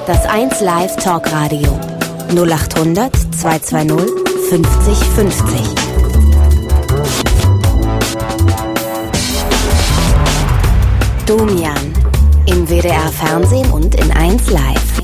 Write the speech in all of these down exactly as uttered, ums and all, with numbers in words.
Das eins Live Talkradio null acht hundert zweihundertzweißig fünfzig fünfzig. Domian im W D R Fernsehen und in eins Live.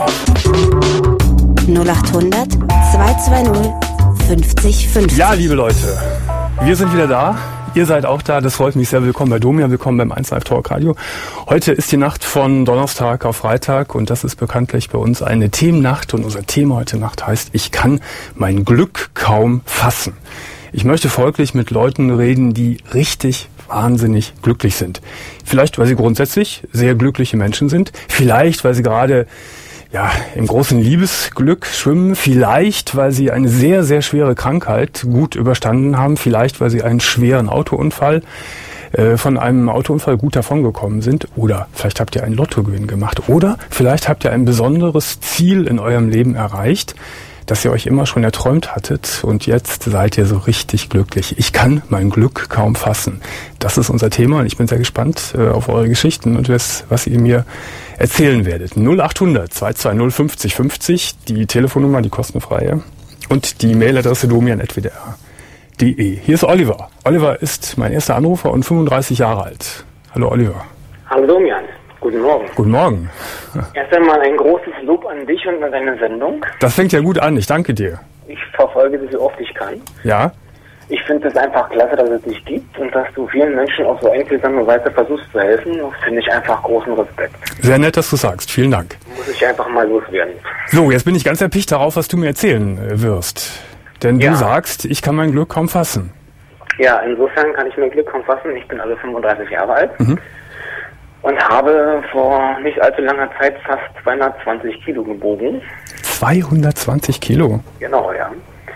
null acht hundert zweihundertzweißig fünfzig fünfzig. Ja, liebe Leute, wir sind wieder da. Ihr seid auch da, das freut mich sehr. Willkommen bei Domian, willkommen beim eins Live Talk Radio. Heute ist die Nacht von Donnerstag auf Freitag und das ist bekanntlich bei uns eine Themennacht und unser Thema heute Nacht heißt, ich kann mein Glück kaum fassen. Ich möchte folglich mit Leuten reden, die richtig wahnsinnig glücklich sind. Vielleicht, weil sie grundsätzlich sehr glückliche Menschen sind, vielleicht, weil sie gerade ja, im großen Liebesglück schwimmen, vielleicht, weil sie eine sehr, sehr schwere Krankheit gut überstanden haben, vielleicht, weil sie einen schweren Autounfall, äh, von einem Autounfall gut davongekommen sind, oder vielleicht habt ihr einen Lottogewinn gemacht, oder vielleicht habt ihr ein besonderes Ziel in eurem Leben erreicht, das ihr euch immer schon erträumt hattet und jetzt seid ihr so richtig glücklich. Ich kann mein Glück kaum fassen. Das ist unser Thema und ich bin sehr gespannt äh, auf eure Geschichten und was, was ihr mir erzählen werdet. null acht hundert zweihundertzweißig fünfzig fünfzig, die Telefonnummer, die kostenfreie und die Mailadresse domian at w d r punkt d e. Hier ist Oliver. Oliver ist mein erster Anrufer und fünfunddreißig Jahre alt. Hallo Oliver. Hallo Domian. Guten Morgen. Guten Morgen. Erst einmal ein großes Lob an dich und an deine Sendung. Das fängt ja gut an, ich danke dir. Ich verfolge sie so oft ich kann. Ja? Ich finde es einfach klasse, dass es dich gibt und dass du vielen Menschen auf so einfühlsame Weise versuchst zu helfen. Das finde ich einfach großen Respekt. Sehr nett, dass du sagst. Vielen Dank. Muss ich einfach mal loswerden. So, jetzt bin ich ganz erpicht darauf, was du mir erzählen wirst. Denn ja. Du sagst, ich kann mein Glück kaum fassen. Ja, insofern kann ich mein Glück kaum fassen. Ich bin also fünfunddreißig Jahre alt. Mhm. Und habe vor nicht allzu langer Zeit fast zweihundertzwanzig Kilo gewogen. zweihundertzwanzig Kilo? Genau, ja.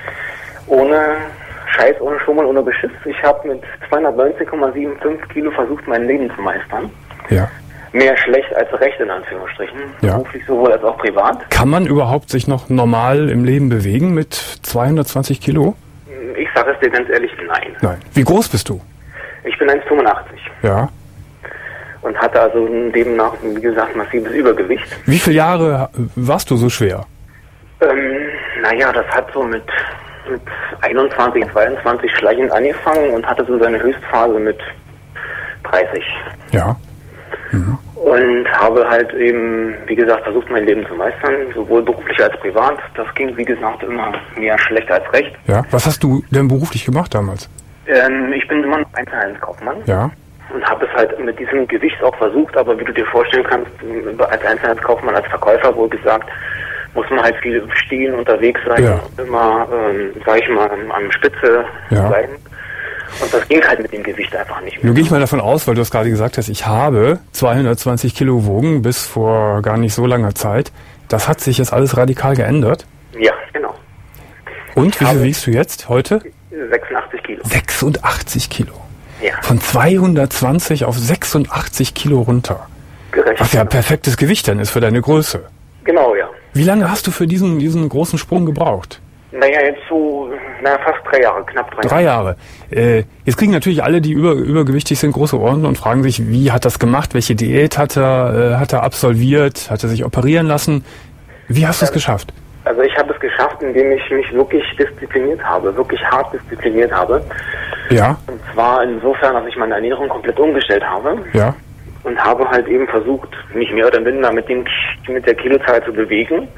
Ohne Scheiß, ohne Schummel, ohne Beschiss. Ich habe mit zweihundertneunzig Komma fünfundsiebzig Kilo versucht, mein Leben zu meistern. Ja. Mehr schlecht als recht, in Anführungsstrichen. Ja. Beruflich sowohl als auch privat. Kann man überhaupt sich noch normal im Leben bewegen mit zweihundertzwanzig Kilo? Ich sage es dir ganz ehrlich, nein. Nein. Wie groß bist du? Ich bin eins Komma fünfundachtzig. Ja. Und hatte also demnach, wie gesagt, massives Übergewicht. Wie viele Jahre warst du so schwer? Ähm, naja, das hat so mit, mit einundzwanzig, zweiundzwanzig schleichend angefangen und hatte so seine Höchstphase mit dreißig. Ja. Mhm. Und habe halt eben, wie gesagt, versucht, mein Leben zu meistern, sowohl beruflich als privat. Das ging, wie gesagt, immer mehr schlecht als recht. Ja. Was hast du denn beruflich gemacht damals? Ähm, ich bin immer noch Einzelhandelskaufmann. Ja. Und habe es halt mit diesem Gewicht auch versucht, aber wie du dir vorstellen kannst, als Einzelhandelskaufmann, als Verkäufer wohl gesagt, muss man halt viel stehen, unterwegs sein, ja. immer, ähm, sag ich mal, an Spitze ja. bleiben. Und das ging halt mit dem Gewicht einfach nicht mehr. Nun gehe ich mal davon aus, weil du es gerade gesagt hast, ich habe zweihundertzwanzig Kilo gewogen bis vor gar nicht so langer Zeit. Das hat sich jetzt alles radikal geändert? Ja, genau. Und ich wie viel wiegst du jetzt heute? sechsundachtzig Kilo. sechsundachtzig Kilo? Ja. Von zweihundertzwanzig auf sechsundachtzig Kilo runter. Gerechnet. Was ja perfektes Gewicht dann ist für deine Größe. Genau, ja. Wie lange hast du für diesen, diesen großen Sprung gebraucht? Naja, jetzt so, naja, fast drei Jahre, knapp drei Jahre. Drei Jahre. Äh, jetzt kriegen natürlich alle, die über, übergewichtig sind, große Ohren und fragen sich, wie hat das gemacht? Welche Diät hat er, äh, hat er absolviert? Hat er sich operieren lassen? Wie hast du es geschafft? Also ich habe es geschafft, indem ich mich wirklich diszipliniert habe, wirklich hart diszipliniert habe. Ja. Und zwar insofern, dass ich meine Ernährung komplett umgestellt habe. Ja. Und habe halt eben versucht, mich mehr oder minder mit, dem, mit der Kilozahl zu bewegen.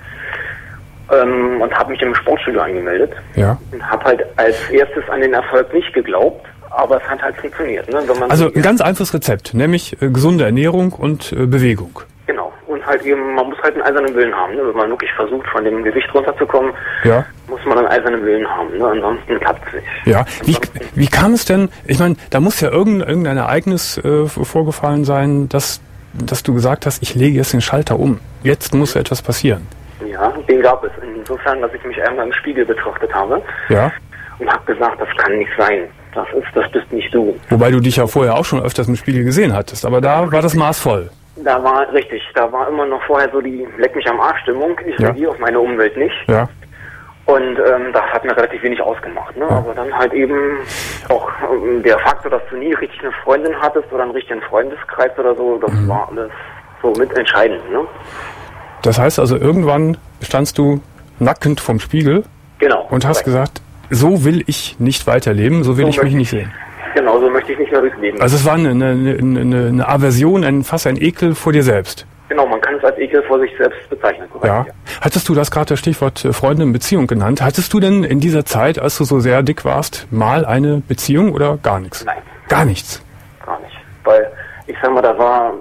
Ähm, und habe mich im Sportstudio angemeldet. Ja. Und habe halt als erstes an den Erfolg nicht geglaubt, aber es hat halt funktioniert. Ne? Wenn man also ein ganz einfaches Rezept, nämlich äh, gesunde Ernährung und äh, Bewegung. Genau. Und halt eben, man muss halt einen eisernen Willen haben. Ne? Wenn man wirklich versucht, von dem Gewicht runterzukommen, ja. muss man einen eisernen Willen haben. Ne? Ansonsten klappt es nicht. Ja. Wie, wie kam es denn, ich meine, da muss ja irgendein, irgendein Ereignis äh, vorgefallen sein, dass, dass du gesagt hast, ich lege jetzt den Schalter um. Jetzt muss ja etwas passieren. Ja, den gab es. Insofern, dass ich mich einmal im Spiegel betrachtet habe. Ja. Und habe gesagt, das kann nicht sein. Das ist, das bist nicht du. Wobei du dich ja vorher auch schon öfters im Spiegel gesehen hattest, aber da war das maßvoll. Da war, richtig, da war immer noch vorher so die Leck mich am Arsch Stimmung. Ich ja. reagiere auf meine Umwelt nicht. Ja. Und ähm, das hat mir relativ wenig ausgemacht. Ne? Ja. Aber dann halt eben auch ähm, der Faktor, dass du nie richtig eine Freundin hattest oder einen richtigen Freundeskreis oder so, das mhm. war alles so mit entscheidend. Ne? Das heißt also, irgendwann standst du nackend vorm Spiegel Genau. und hast korrekt. gesagt, so will ich nicht weiterleben, so will So ich mich möchte nicht sehen. Genau, so möchte ich nicht mehr durchs Leben. Also es war eine, eine, eine, eine Aversion, ein, fast ein Ekel vor dir selbst. Genau, man kann es als Ekel vor sich selbst bezeichnen. Korrekt, Ja. Hattest du das gerade das Stichwort äh, Freunde in Beziehung genannt? Hattest du denn in dieser Zeit, als du so sehr dick warst, mal eine Beziehung oder gar nichts? Nein. Gar nichts. Gar nicht. Weil, ich sag mal, da war,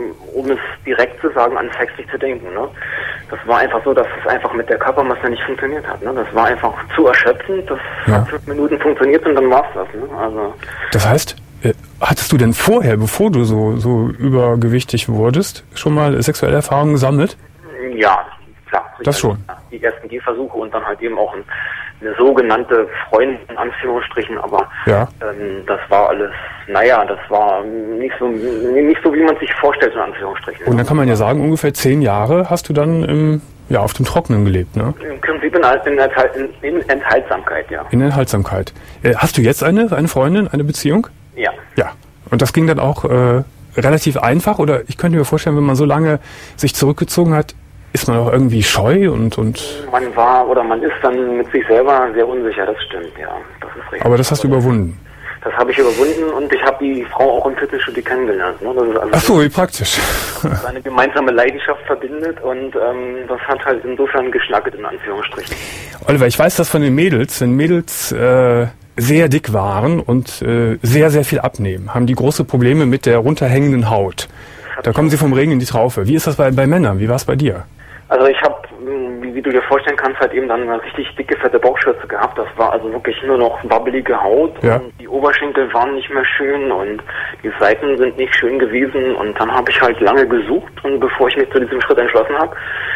um es direkt zu sagen, an Sex nicht zu denken. Ne? Das war einfach so, dass es einfach mit der Körpermasse nicht funktioniert hat. Ne? Das war einfach zu erschöpfend. Das Ja. hat fünf Minuten funktioniert und dann war's das. Ne? Also, Das heißt, äh, hattest du denn vorher, bevor du so, so übergewichtig wurdest, schon mal sexuelle Erfahrungen gesammelt? ja, klar. Das schon. Die ersten Gehversuche und dann halt eben auch ein, eine sogenannte Freundin, in Anführungsstrichen, aber Ja. ähm, das war alles, naja, das war nicht so, nicht so, wie man sich vorstellt, in Anführungsstrichen. Und dann kann man ja sagen, ungefähr zehn Jahre hast du dann im, ja, auf dem Trockenen gelebt, ne? Im Prinzip in, in, in, in Enthaltsamkeit, ja. In Enthaltsamkeit. Äh, hast du jetzt eine, eine Freundin, eine Beziehung? Ja. Ja. Und das ging dann auch äh, relativ einfach? Oder ich könnte mir vorstellen, wenn man so lange sich zurückgezogen hat, ist man auch irgendwie scheu und, und Man war oder man ist dann mit sich selber sehr unsicher, das stimmt, ja. Das ist richtig. aber das hast du überwunden. Das habe ich überwunden und ich habe die Frau auch im Fitnessstudio kennengelernt. Ne? Das ist also Ach so, wie praktisch. das eine gemeinsame Leidenschaft verbindet und ähm, das hat halt insofern geschnacket, in Anführungsstrichen. Oliver, ich weiß das von den Mädels. Wenn Mädels äh, sehr dick waren und äh, sehr, sehr viel abnehmen, haben die große Probleme mit der runterhängenden Haut. Da kommen sie vom Regen in die Traufe. Wie ist das bei, bei Männern? Wie war es bei dir? Also ich habe, wie, wie du dir vorstellen kannst, halt eben dann eine richtig dicke, fette Bauchschürze gehabt. Das war also wirklich nur noch wabbelige Haut Ja. und die Oberschenkel waren nicht mehr schön und die Seiten sind nicht schön gewesen und dann habe ich halt lange gesucht und bevor ich mich zu diesem Schritt entschlossen habe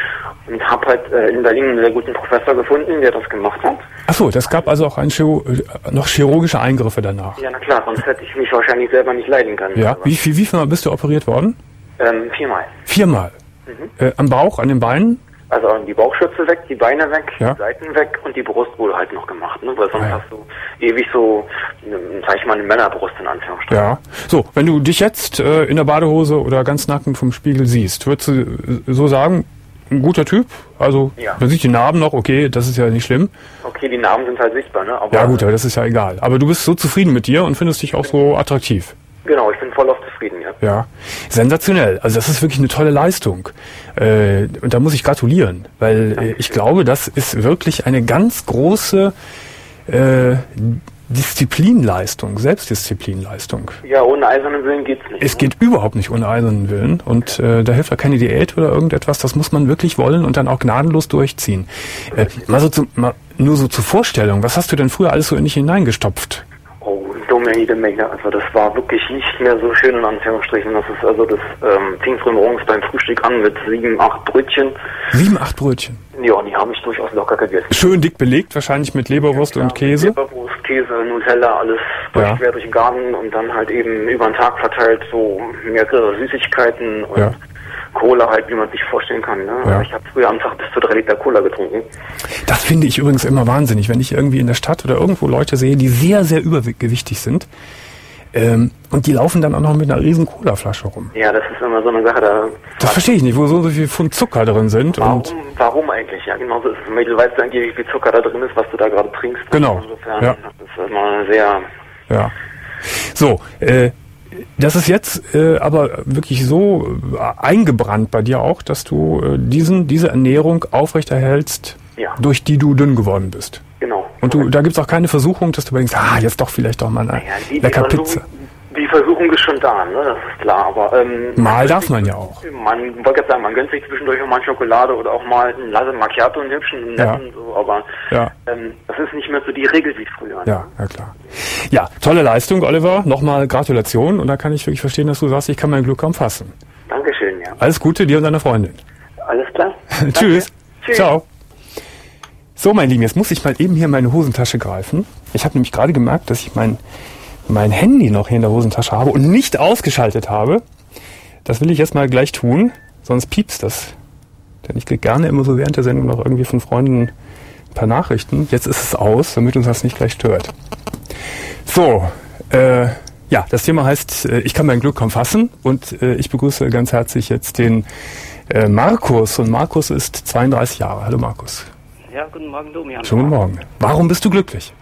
und habe halt äh, in Berlin einen sehr guten Professor gefunden, der das gemacht hat. Ach so, das gab also auch ein Chiro äh, noch chirurgische Eingriffe danach. Ja, na klar, sonst hätte ich mich wahrscheinlich selber nicht leiden können. Ja. Aber, Wie viel, wie viel Mal bist du operiert worden? ähm, viermal. Viermal. Mhm. Äh, am Bauch, an den Beinen? Also die Bauchschürze weg, die Beine weg, Ja. die Seiten weg und die Brust wurde halt noch gemacht, ne? Weil sonst Ah, ja. hast du ewig so, ne, sag ich mal, eine Männerbrust in Anführungsstrichen. Ja. So, wenn du dich jetzt äh, in der Badehose oder ganz nackend vom Spiegel siehst, würdest du äh, so sagen, ein guter Typ? Also, Ja. man sieht die Narben noch, okay, das ist ja nicht schlimm. Okay, die Narben sind halt sichtbar, ne? Aber Ja gut, aber das ist ja egal. Aber du bist so zufrieden mit dir und findest dich auch so attraktiv. genau, ich bin voll auf zufrieden, ja. Ja, sensationell. Also das ist wirklich eine tolle Leistung. Äh, und da muss ich gratulieren, weil äh, ich glaube, das ist wirklich eine ganz große äh, Disziplinleistung, Selbstdisziplinleistung. Ja, ohne eisernen Willen geht's nicht. Es ne? geht überhaupt nicht ohne eisernen Willen und äh, da hilft auch keine Diät oder irgendetwas. Das muss man wirklich wollen und dann auch gnadenlos durchziehen. Äh, mal so zu, mal, nur so zur Vorstellung, was hast du denn früher alles so in dich hineingestopft? Oh, dumme jede Menge. Also das war wirklich nicht mehr so schön in Anführungsstrichen. Das ist also das ähm, fing früh morgens beim Frühstück an mit sieben, acht Brötchen. Sieben, acht Brötchen. Ja, die habe ich durchaus locker gegessen. Schön dick belegt, wahrscheinlich mit Leberwurst und Käse. Leberwurst, Käse, Nutella, alles Ja. durch, quer durch den Garten und dann halt eben über den Tag verteilt so mehrere Süßigkeiten und Ja. Cola halt, wie man sich vorstellen kann. Ne? Ja. Also ich habe früher am Tag bis zu drei Liter Cola getrunken. Das finde ich übrigens immer wahnsinnig, wenn ich irgendwie in der Stadt oder irgendwo Leute sehe, die sehr, sehr übergewichtig sind. Ähm, und die laufen dann auch noch mit einer riesen Cola-Flasche rum. Ja, das ist immer so eine Sache, da... Das verstehe ich nicht, wo so, so viel Pfund Zucker drin sind. Warum, Und warum eigentlich? Ja, genau so ist es. Du weißt eigentlich, wie viel Zucker da drin ist, was du da gerade trinkst. Genau. Insofern, Ja. das ist immer sehr... ja. So, äh, das ist jetzt äh, aber wirklich so äh, eingebrannt bei dir auch, dass du äh, diesen, diese Ernährung aufrechterhältst, Ja. durch die du dünn geworden bist. Genau. Und du, da gibt's auch keine Versuchung, dass du denkst, ah, jetzt doch vielleicht doch mal eine Ja, die, die, lecker Versuchung, Pizza. die Versuchung ist schon da, ne? Das ist klar. Aber ähm, Mal darf man ja auch. Man wollte jetzt sagen, man gönnt sich zwischendurch auch mal Schokolade oder auch mal ein Latte Macchiato, einen hübschen, einen Ja. netten, so, aber Ja. ähm, das ist nicht mehr so die Regel wie früher. Ja, ja klar. Ja, tolle Leistung, Oliver. Nochmal Gratulation. Und da kann ich wirklich verstehen, dass du sagst, ich kann mein Glück kaum fassen. Dankeschön, ja. Alles Gute dir und deiner Freundin. Alles klar. Tschüss. Tschüss. Ciao. So, mein Lieben, jetzt muss ich mal eben hier in meine Hosentasche greifen. Ich habe nämlich gerade gemerkt, dass ich mein, mein Handy noch hier in der Hosentasche habe und nicht ausgeschaltet habe. Das will ich jetzt mal gleich tun, sonst piepst das. Denn ich kriege gerne immer so während der Sendung noch irgendwie von Freunden ein paar Nachrichten. Jetzt ist es aus, damit uns das nicht gleich stört. So, äh, ja, das Thema heißt, äh, ich kann mein Glück kaum fassen und äh, ich begrüße ganz herzlich jetzt den äh, Markus. Und Markus ist zweiunddreißig Jahre. Hallo Markus. Ja, guten Morgen, Domian. Schönen guten Morgen. Warum bist du glücklich?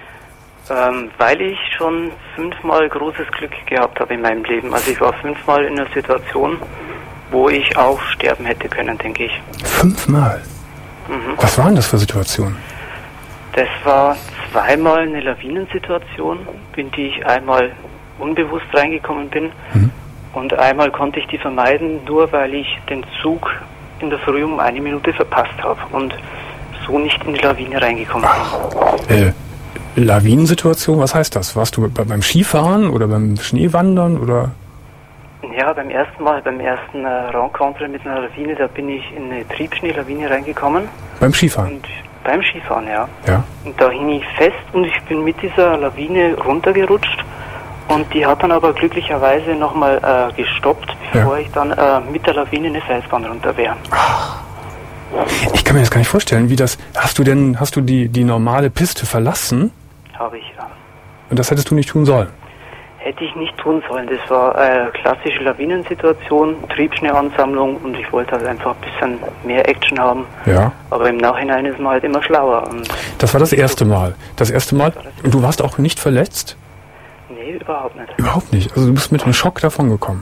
Ähm, weil ich schon fünfmal großes Glück gehabt habe in meinem Leben. Also ich war fünfmal in einer Situation, wo ich auch sterben hätte können, denke ich. Fünfmal? Mhm. Was waren das für Situationen? Das war zweimal eine Lawinensituation, in die ich einmal unbewusst reingekommen bin. Mhm. Und einmal konnte ich die vermeiden, nur weil ich den Zug in der Früh um eine Minute verpasst habe und so nicht in die Lawine reingekommen bin. Äh, Lawinensituation, was heißt das? Warst du beim Skifahren oder beim Schneewandern oder? Ja, beim ersten Mal, beim ersten äh, Rencontre mit einer Lawine, da bin ich in eine Triebschneelawine reingekommen. Beim Skifahren? Und beim Skifahren, ja. Ja. Und da hing ich fest und ich bin mit dieser Lawine runtergerutscht und die hat dann aber glücklicherweise nochmal äh, gestoppt, bevor ja. ich dann äh, mit der Lawine eine Felsbahn runter wäre. Ach. Ich kann mir das gar nicht vorstellen, wie das. Hast du denn, hast du die, die normale Piste verlassen? Habe ich, ja. Und das hättest du nicht tun sollen? Hätte ich nicht tun sollen. Das war eine klassische Lawinensituation, Triebschneeansammlung und ich wollte halt einfach ein bisschen mehr Action haben. Ja. Aber im Nachhinein ist man halt immer schlauer. Und das war das erste Mal. Das erste Mal. Und du warst auch nicht verletzt? Nee, überhaupt nicht. Überhaupt nicht. Also du bist mit einem Schock davon gekommen.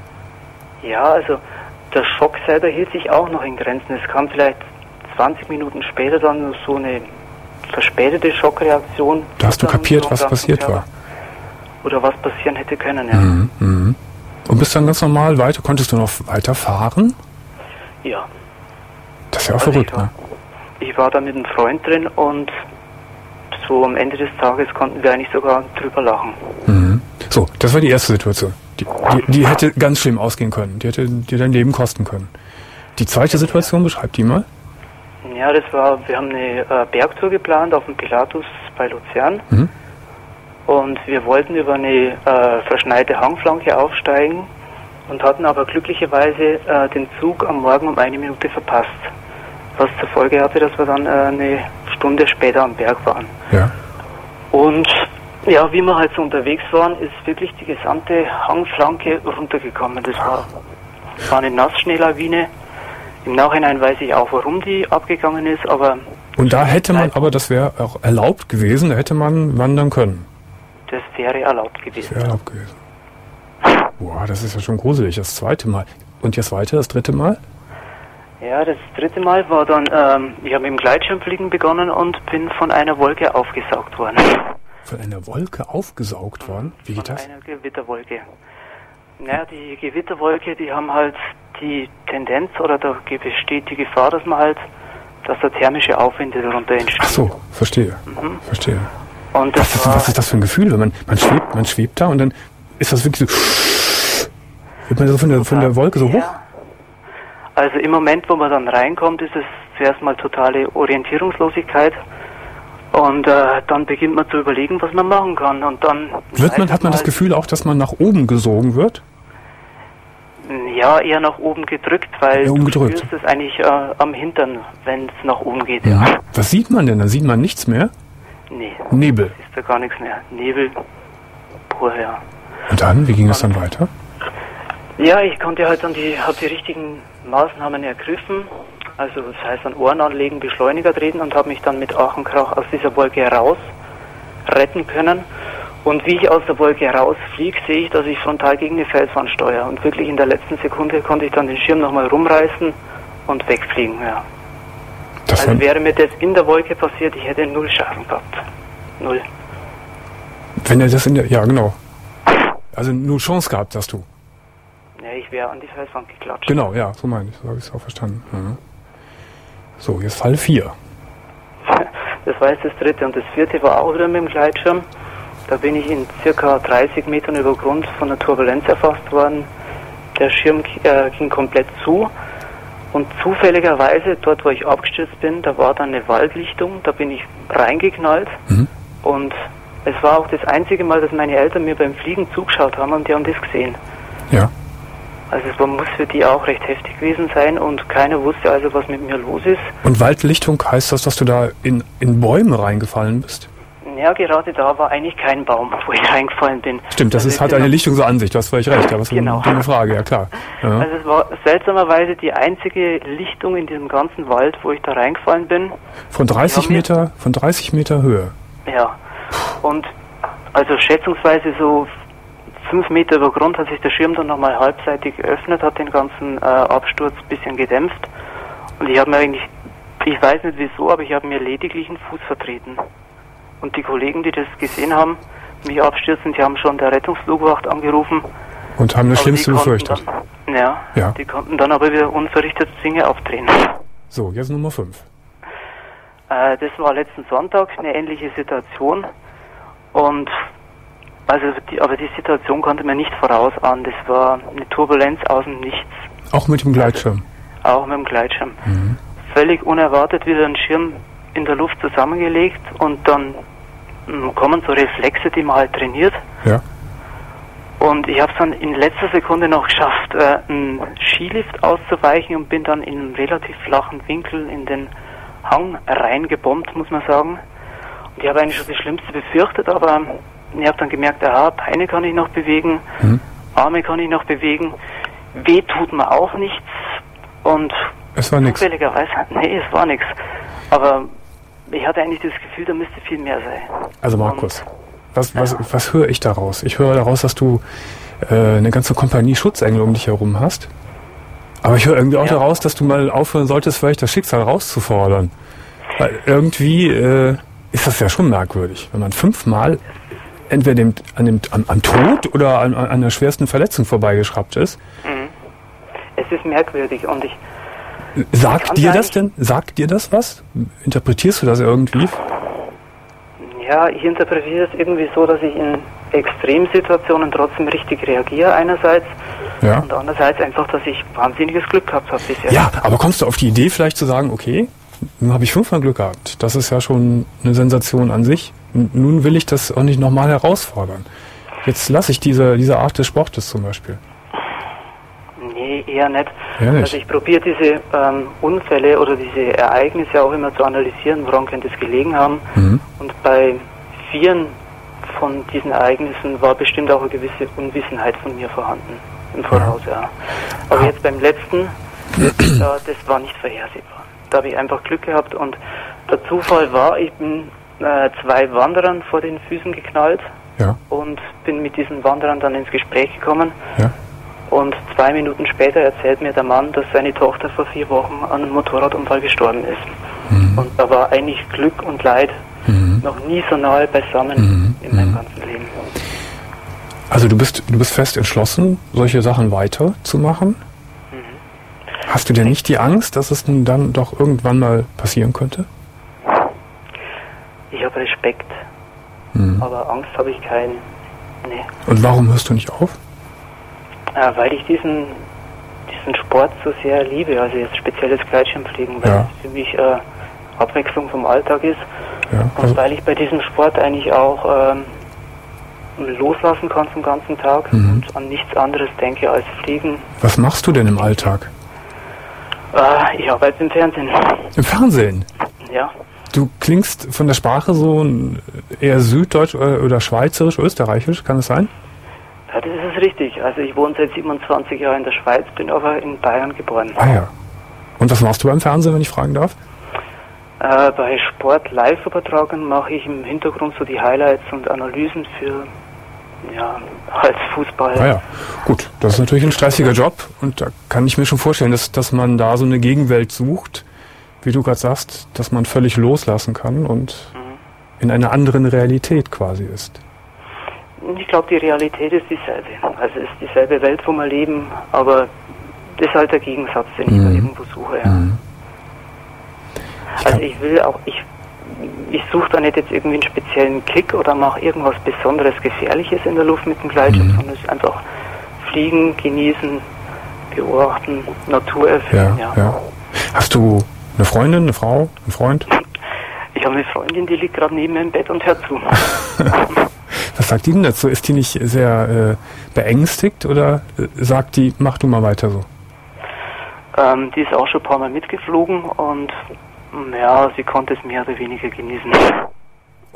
Ja, also der Schock selber hielt sich auch noch in Grenzen. Es kam vielleicht zwanzig Minuten später dann so eine verspätete Schockreaktion. Da hast du kapiert, was passiert war. Oder was passieren hätte können, ja. Mhm, mhm. Und bist dann ganz normal weiter, konntest du noch weiterfahren? Ja. Das ist ja auch also verrückt, ich war, ne? Ich war da mit einem Freund drin und so am Ende des Tages konnten wir eigentlich sogar drüber lachen. Mhm. So, das war die erste Situation. Die, die, die hätte ganz schlimm ausgehen können. Die hätte dir dein Leben kosten können. Die zweite Situation, beschreib die mal. Ja, das war, wir haben eine äh, Bergtour geplant auf dem Pilatus bei Luzern. Mhm. Und wir wollten über eine äh, verschneite Hangflanke aufsteigen und hatten aber glücklicherweise äh, den Zug am Morgen um eine Minute verpasst. Was zur Folge hatte, dass wir dann äh, eine Stunde später am Berg waren. Ja. Und ja, wie wir halt so unterwegs waren, ist wirklich die gesamte Hangflanke runtergekommen. Das war, das war eine Nassschneelawine. Im Nachhinein weiß ich auch, warum die abgegangen ist, aber... Und da hätte man, aber das wäre auch erlaubt gewesen, da hätte man wandern können. Das wäre erlaubt gewesen. Das wäre erlaubt gewesen. Boah, das ist ja schon gruselig, das zweite Mal. Und jetzt weiter, das dritte Mal? Ja, das dritte Mal war dann, ähm, ich habe mit dem Gleitschirmfliegen begonnen und bin von einer Wolke aufgesaugt worden. Von einer Wolke aufgesaugt worden? Wie geht das? Von einer Gewitterwolke. Naja, die Gewitterwolke, die haben halt die Tendenz, oder da besteht die Gefahr, dass man halt, dass da thermische Aufwinde darunter entstehen. Ach so, verstehe, mhm. verstehe. Und das was, ist, was ist das für ein Gefühl, wenn man, man schwebt, man schwebt da und dann ist das wirklich so, wird man so von der, von der Wolke so hoch? Ja. Also im Moment, wo man dann reinkommt, ist es zuerst mal totale Orientierungslosigkeit. Und äh, dann beginnt man zu überlegen, was man machen kann. Und dann wird man, hat man das Gefühl auch, dass man nach oben gesogen wird? Ja, eher nach oben gedrückt, weil ja, du gedrückt. spürst es eigentlich äh, am Hintern, wenn es nach oben geht. Ja. Ja. Was sieht man denn? Da sieht man nichts mehr? Nee. Nebel? Das ist da gar nichts mehr. Nebel, pur, ja. Und dann, wie ging es dann weiter? Ja, ich konnte halt dann die, habe die richtigen Maßnahmen ergriffen. Also das heißt dann Ohren anlegen, Beschleuniger treten und habe mich dann mit Ach und Krach aus dieser Wolke heraus retten können. Und wie ich aus der Wolke herausfliege, sehe ich, dass ich frontal gegen eine Felswand steuere. Und wirklich in der letzten Sekunde konnte ich dann den Schirm nochmal rumreißen und wegfliegen, ja. Das also wäre mir das in der Wolke passiert, ich hätte null Schaden gehabt. Null. Wenn er das in der... Ja, genau. Also null Chance gehabt, hast du. Ja, ich wäre an die Felswand geklatscht. Genau, ja, so meine ich. So habe ich es auch verstanden. Mhm. So, jetzt Fall vier. Das war jetzt das dritte. Und das vierte war auch wieder mit dem Gleitschirm. Da bin ich in circa dreißig Metern über Grund von der Turbulenz erfasst worden. Der Schirm äh, ging komplett zu. Und zufälligerweise, dort wo ich abgestürzt bin, da war dann eine Waldlichtung. Da bin ich reingeknallt. Mhm. Und es war auch das einzige Mal, dass meine Eltern mir beim Fliegen zugeschaut haben und die haben das gesehen. Ja. Also es muss für die auch recht heftig gewesen sein und keiner wusste also, was mit mir los ist. Und Waldlichtung heißt das, dass du da in, in Bäume reingefallen bist? Ja, gerade da war eigentlich kein Baum, wo ich reingefallen bin. Stimmt, das also ist, hat eine Lichtung so an sich, du hast völlig recht. Ja, was genau. Eine Frage, ja klar. Ja. Also es war seltsamerweise die einzige Lichtung in diesem ganzen Wald, wo ich da reingefallen bin. Von dreißig Meter, von dreißig Meter Höhe? Ja. Und also schätzungsweise so fünf Meter über Grund hat sich der Schirm dann nochmal halbseitig geöffnet, hat den ganzen äh, Absturz ein bisschen gedämpft. Und ich habe mir eigentlich, ich weiß nicht wieso, aber ich habe mir lediglich einen Fuß vertreten. Und die Kollegen, die das gesehen haben, mich abstürzen, die haben schon der Rettungsflugwacht angerufen. Und haben das Schlimmste befürchtet. Dann, ja, ja, die konnten dann aber wieder unverrichtete Dinge aufdrehen. So, jetzt Nummer fünf. Äh, das war letzten Sonntag eine ähnliche Situation. Und also die, aber die Situation konnte man nicht vorausahnen. Das war eine Turbulenz aus dem Nichts. Auch mit dem Gleitschirm? Also, auch mit dem Gleitschirm. Mhm. Völlig unerwartet wieder ein Schirm in der Luft zusammengelegt und dann mh, kommen so Reflexe, die man halt trainiert. Ja. Und ich habe es dann in letzter Sekunde noch geschafft, äh, einen Skilift auszuweichen und bin dann in einem relativ flachen Winkel in den Hang reingebombt, muss man sagen. Und ich habe eigentlich schon das Schlimmste befürchtet, aber ich habe dann gemerkt, aha, Beine kann ich noch bewegen, mhm. Arme kann ich noch bewegen, weh tut mir auch nichts. Und es war nichts. Zufälligerweise, nee, es war nichts. Aber ich hatte eigentlich das Gefühl, da müsste viel mehr sein. Also Markus, und, was, was, ja. was höre ich daraus? Ich höre daraus, dass du äh, eine ganze Kompanie Schutzengel um dich herum hast. Aber ich höre irgendwie auch ja. daraus, dass du mal aufhören solltest, vielleicht das Schicksal rauszufordern. Weil irgendwie äh, ist das ja schon merkwürdig, wenn man fünfmal entweder dem, an dem, am, am Tod oder an, an einer schwersten Verletzung vorbeigeschraubt ist. Mhm. Es ist merkwürdig und ich... Sagt dir das denn? Sagt dir das was? Interpretierst du das irgendwie? Ja, ich interpretiere es irgendwie so, dass ich in Extremsituationen trotzdem richtig reagiere einerseits ja. und andererseits einfach, dass ich wahnsinniges Glück gehabt habe bisher. Ja, aber kommst du auf die Idee vielleicht zu sagen, okay, nun habe ich fünfmal Glück gehabt. Das ist ja schon eine Sensation an sich. Nun will ich das auch nicht nochmal herausfordern. Jetzt lasse ich diese, diese Art des Sportes zum Beispiel. Nee, eher nicht. Ja, nicht. Also ich probiere diese ähm, Unfälle oder diese Ereignisse auch immer zu analysieren, woran könnte es gelegen haben. Mhm. Und bei vielen von diesen Ereignissen war bestimmt auch eine gewisse Unwissenheit von mir vorhanden im Voraus. Ja. Ja. Aber ah. jetzt beim letzten, ja, das war nicht vorhersehbar. Da habe ich einfach Glück gehabt und der Zufall war, ich bin äh, zwei Wanderern vor den Füßen geknallt ja. und bin mit diesen Wanderern dann ins Gespräch gekommen. Ja. Und zwei Minuten später erzählt mir der Mann, dass seine Tochter vor vier Wochen an einem Motorradunfall gestorben ist. Mhm. Und da war eigentlich Glück und Leid mhm. noch nie so nahe beisammen mhm. in meinem ganzen Leben. Also du bist du bist fest entschlossen, solche Sachen weiterzumachen? Mhm. Hast du denn nicht die Angst, dass es nun dann doch irgendwann mal passieren könnte? Ich habe Respekt, mhm. aber Angst habe ich keine. Nee. Und warum hörst du nicht auf? Ja, weil ich diesen, diesen Sport so sehr liebe, also jetzt spezielles Gleitschirmfliegen, weil ja. es für mich äh, Abwechslung vom Alltag ist ja, also und weil ich bei diesem Sport eigentlich auch ähm, loslassen kann vom ganzen Tag mhm. und an nichts anderes denke als Fliegen. Was machst du denn im Alltag? Äh, ich arbeite im Fernsehen. Im Fernsehen? Ja. Du klingst von der Sprache so eher süddeutsch oder schweizerisch, österreichisch, kann es sein? Ja, das ist richtig. Also ich wohne seit siebenundzwanzig Jahren in der Schweiz, bin aber in Bayern geboren. Ah ja. Und was machst du beim Fernsehen, wenn ich fragen darf? Äh, bei Sport live übertragen mache ich im Hintergrund so die Highlights und Analysen für, ja, als Fußball. Ah ja, gut. Das ist natürlich ein stressiger Job und da kann ich mir schon vorstellen, dass, dass man da so eine Gegenwelt sucht, wie du gerade sagst, dass man völlig loslassen kann und mhm. in einer anderen Realität quasi ist. Ich glaube, die Realität ist dieselbe. Also es ist dieselbe Welt, wo wir leben, aber das ist halt der Gegensatz, den ich mhm. da irgendwo suche. Ja. Mhm. Also ich will auch, ich, ich suche da nicht jetzt irgendwie einen speziellen Kick oder mache irgendwas Besonderes Gefährliches in der Luft mit dem Gleitschirm, mhm. sondern es ist einfach fliegen, genießen, beobachten, Natur erfüllen. Ja, ja. Ja. Hast du eine Freundin, eine Frau, einen Freund? Ich habe eine Freundin, die liegt gerade neben mir im Bett und hört zu. Was sagt die denn dazu? Ist die nicht sehr äh, beängstigt oder äh, sagt die, mach du mal weiter so? Ähm, die ist auch schon ein paar Mal mitgeflogen und ja, sie konnte es mehr oder weniger genießen.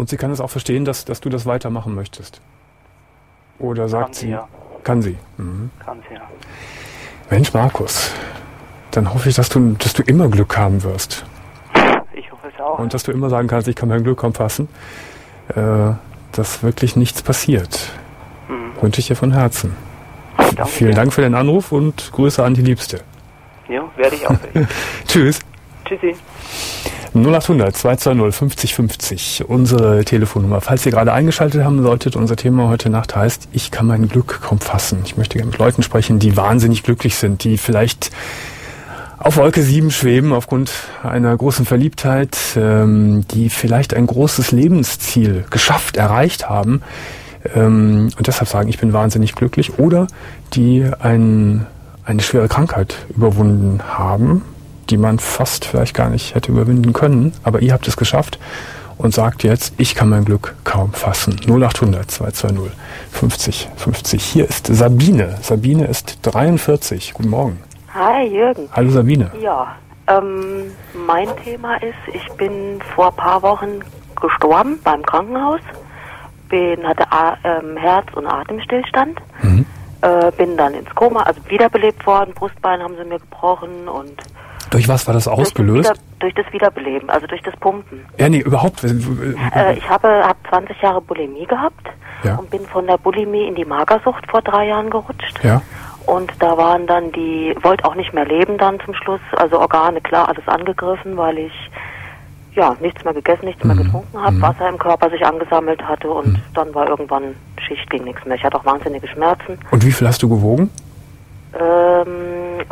Und sie kann es auch verstehen, dass, dass du das weitermachen möchtest? Oder sagt Kann sie, sie, ja. Kann sie? Mhm. Kann sie, ja. Mensch, Markus, dann hoffe ich, dass du, dass du immer Glück haben wirst. Ich hoffe es auch. Und dass du immer sagen kannst, ich kann mein Glück kaum fassen, äh, dass wirklich nichts passiert. Mhm. Wünsche ich dir von Herzen. Danke Vielen dir. Dank für den Anruf und Grüße an die Liebste. Ja, werde ich auch. Tschüss. Tschüssi. null acht hundert zwei zwei null fünfzig fünfzig, unsere Telefonnummer. Falls ihr gerade eingeschaltet haben solltet, unser Thema heute Nacht heißt, ich kann mein Glück kaum fassen. Ich möchte gerne mit Leuten sprechen, die wahnsinnig glücklich sind, die vielleicht auf Wolke sieben schweben aufgrund einer großen Verliebtheit, ähm, die vielleicht ein großes Lebensziel geschafft, erreicht haben ähm, und deshalb sagen, ich bin wahnsinnig glücklich, oder die ein, eine schwere Krankheit überwunden haben, die man fast vielleicht gar nicht hätte überwinden können, aber ihr habt es geschafft und sagt jetzt, ich kann mein Glück kaum fassen. null acht hundert zwei zwei null fünfzig fünfzig. Hier ist Sabine. Sabine ist dreiundvierzig. Guten Morgen. Hi Jürgen. Hallo Sabine. Ja, ähm, mein Thema ist, ich bin vor ein paar Wochen gestorben beim Krankenhaus, bin, hatte A- ähm, Herz- und Atemstillstand, Mhm. äh, bin dann ins Koma, also wiederbelebt worden, Brustbein haben sie mir gebrochen und Durch was war das ausgelöst? Durch das, Wieder, durch das Wiederbeleben, also durch das Pumpen. Ja, nee, überhaupt. Äh, ich habe hab zwanzig Jahre Bulimie gehabt Ja. und bin von der Bulimie in die Magersucht vor drei Jahren gerutscht. Ja. Und da waren dann die, wollte auch nicht mehr leben dann zum Schluss, also Organe, klar, alles angegriffen, weil ich ja nichts mehr gegessen, nichts mehr Mhm. getrunken habe, Mhm. Wasser im Körper sich angesammelt hatte und Mhm. dann war irgendwann Schicht, ging nichts mehr. Ich hatte auch wahnsinnige Schmerzen. Und wie viel hast du gewogen? Ähm,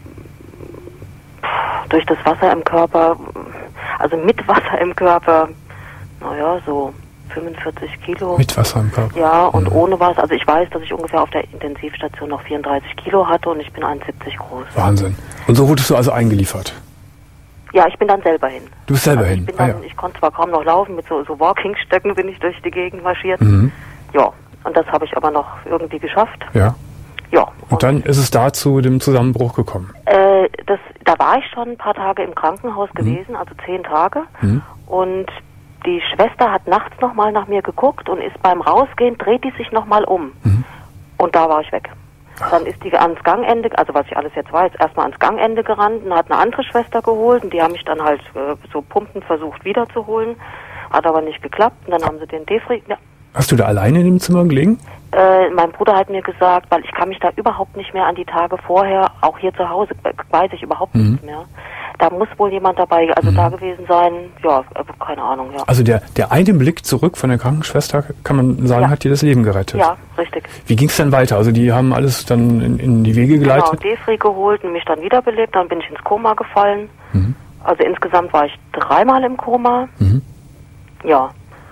pff, durch das Wasser im Körper, also mit Wasser im Körper, naja, so fünfundvierzig Kilo. Mit Wasser im Körper. Ja, und Mhm. ohne was. Also ich weiß, dass ich ungefähr auf der Intensivstation noch vierunddreißig Kilo hatte und ich bin eins Komma siebzig groß. Wahnsinn. Und so wurdest du also eingeliefert? Ja, ich bin dann selber hin. Du bist selber also hin? Ich, bin Ah, dann, ja. ich konnte zwar kaum noch laufen, mit so, so Walking-Stöcken bin ich durch die Gegend marschiert. Mhm. Ja, und das habe ich aber noch irgendwie geschafft. Ja. Ja. Und dann ist es da zu dem Zusammenbruch gekommen? Äh, das, da war ich schon ein paar Tage im Krankenhaus gewesen, also zehn Tage. Mhm. Und die Schwester hat nachts nochmal nach mir geguckt und ist beim Rausgehen, dreht die sich nochmal um. Mhm. Und da war ich weg. Dann ist die ans Gangende, also was ich alles jetzt weiß, erstmal ans Gangende gerannt und hat eine andere Schwester geholt und die haben mich dann halt äh, so pumpend versucht wiederzuholen. Hat aber nicht geklappt und dann haben sie den Defri... Ja. Hast du da alleine in dem Zimmer gelegen? Äh, mein Bruder hat mir gesagt, weil ich kann mich da überhaupt nicht mehr an die Tage vorher, auch hier zu Hause, äh, weiß ich überhaupt Mhm. nichts mehr. Da muss wohl jemand dabei, also Mhm. da gewesen sein, ja, äh, keine Ahnung, ja. Also der, der eine Blick zurück von der Krankenschwester, kann man sagen, Ja. hat dir das Leben gerettet. Ja, richtig. Wie ging es denn weiter? Also die haben alles dann in, in die Wege Genau, geleitet? Defri geholt und mich dann wiederbelebt, dann bin ich ins Koma gefallen. Mhm. Also insgesamt war ich dreimal im Koma. Mhm. Ja.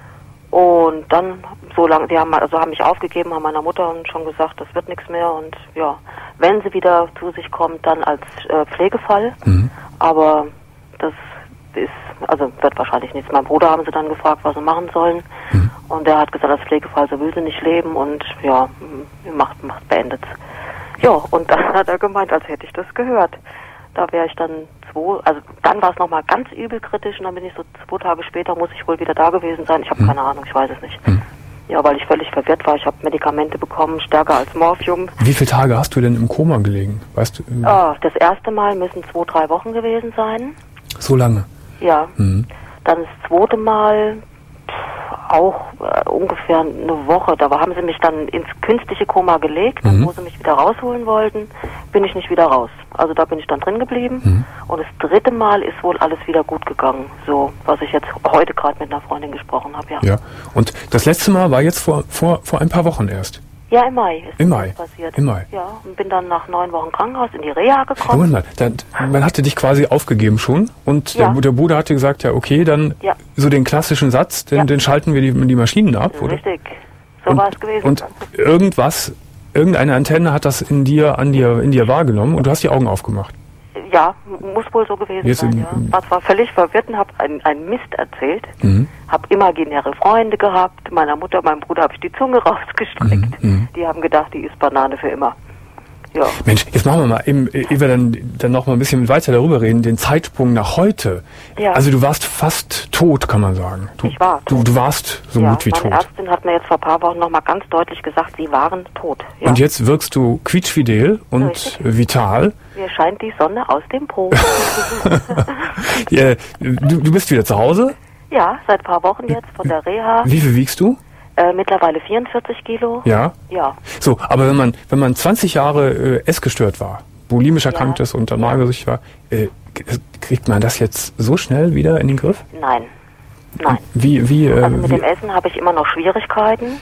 Und dann so lange, die haben also haben mich aufgegeben, haben meiner Mutter schon gesagt, das wird nichts mehr und ja, wenn sie wieder zu sich kommt, dann als äh, Pflegefall. Mhm. Aber das ist, also wird wahrscheinlich nichts. Mein Bruder haben sie dann gefragt, was sie machen sollen. Mhm. Und der hat gesagt, als Pflegefall, so will sie nicht leben und ja, macht, macht beendet. Ja, und dann hat er gemeint, als hätte ich das gehört. Da wäre ich dann zwei, also dann war es nochmal ganz übel kritisch und dann bin ich so zwei Tage später, muss ich wohl wieder da gewesen sein. Ich habe Mhm. keine Ahnung, ich weiß es nicht. Mhm. Ja, weil ich völlig verwirrt war. Ich habe Medikamente bekommen, stärker als Morphium. Wie viele Tage hast du denn im Koma gelegen? Weißt du? äh, Ah, das erste Mal müssen zwei, drei Wochen gewesen sein. So lange? Ja. Mhm. Dann das zweite Mal pff, auch äh, ungefähr eine Woche. Da haben sie mich dann ins künstliche Koma gelegt, Mhm. wo sie mich wieder rausholen wollten, bin ich nicht wieder raus. Also da bin ich dann drin geblieben. Mhm. Und das dritte Mal ist wohl alles wieder gut gegangen. So, was ich jetzt heute gerade mit einer Freundin gesprochen habe, ja. Ja. Und das letzte Mal war jetzt vor, vor, vor ein paar Wochen erst? Ja, im Mai ist Im das Mai. passiert. Im Mai. Ja, und bin dann nach neun Wochen Krankenhaus in die Reha gekommen. Moment mal, dann, man hatte dich quasi aufgegeben schon und Ja. der, der Bruder hatte gesagt, ja okay, dann Ja. so den klassischen Satz, den, Ja. den schalten wir die, die Maschinen ab, oder? Richtig. So und, war es gewesen. Und irgendwas, irgendeine Antenne hat das in dir, an dir, in dir wahrgenommen und du hast die Augen aufgemacht. Ja, muss wohl so gewesen Jetzt sein, in- ja. War zwar völlig verwirrt und habe einen, einen Mist erzählt, Mhm. habe imaginäre Freunde gehabt, meiner Mutter, meinem Bruder habe ich die Zunge rausgestreckt. Mhm, mhm. Die haben gedacht, die ist Banane für immer. Ja. Mensch, jetzt machen wir mal, eben, ehe wir dann, dann noch mal ein bisschen weiter darüber reden, den Zeitsprung nach heute. Ja. Also du warst fast tot, kann man sagen. Du, Ich war Du, tot. du warst so ja, gut wie meine tot. Ärztin hat mir jetzt vor ein paar Wochen nochmal ganz deutlich gesagt, sie waren tot. Ja. Und jetzt wirkst du quietschfidel und Richtig. vital. Mir scheint die Sonne aus dem Po. Ja, du, du bist wieder zu Hause. Ja, seit ein paar Wochen jetzt von der Reha. Wie viel wiegst du? Äh, mittlerweile vierundvierzig Kilo. Ja. Ja. So, aber wenn man wenn man zwanzig Jahre äh, essgestört war, bulimisch erkrankt Ja. ist und dann magersüchtig war, äh, kriegt man das jetzt so schnell wieder in den Griff? Nein. Nein. Wie wie äh, Also mit wie, dem Essen habe ich immer noch Schwierigkeiten.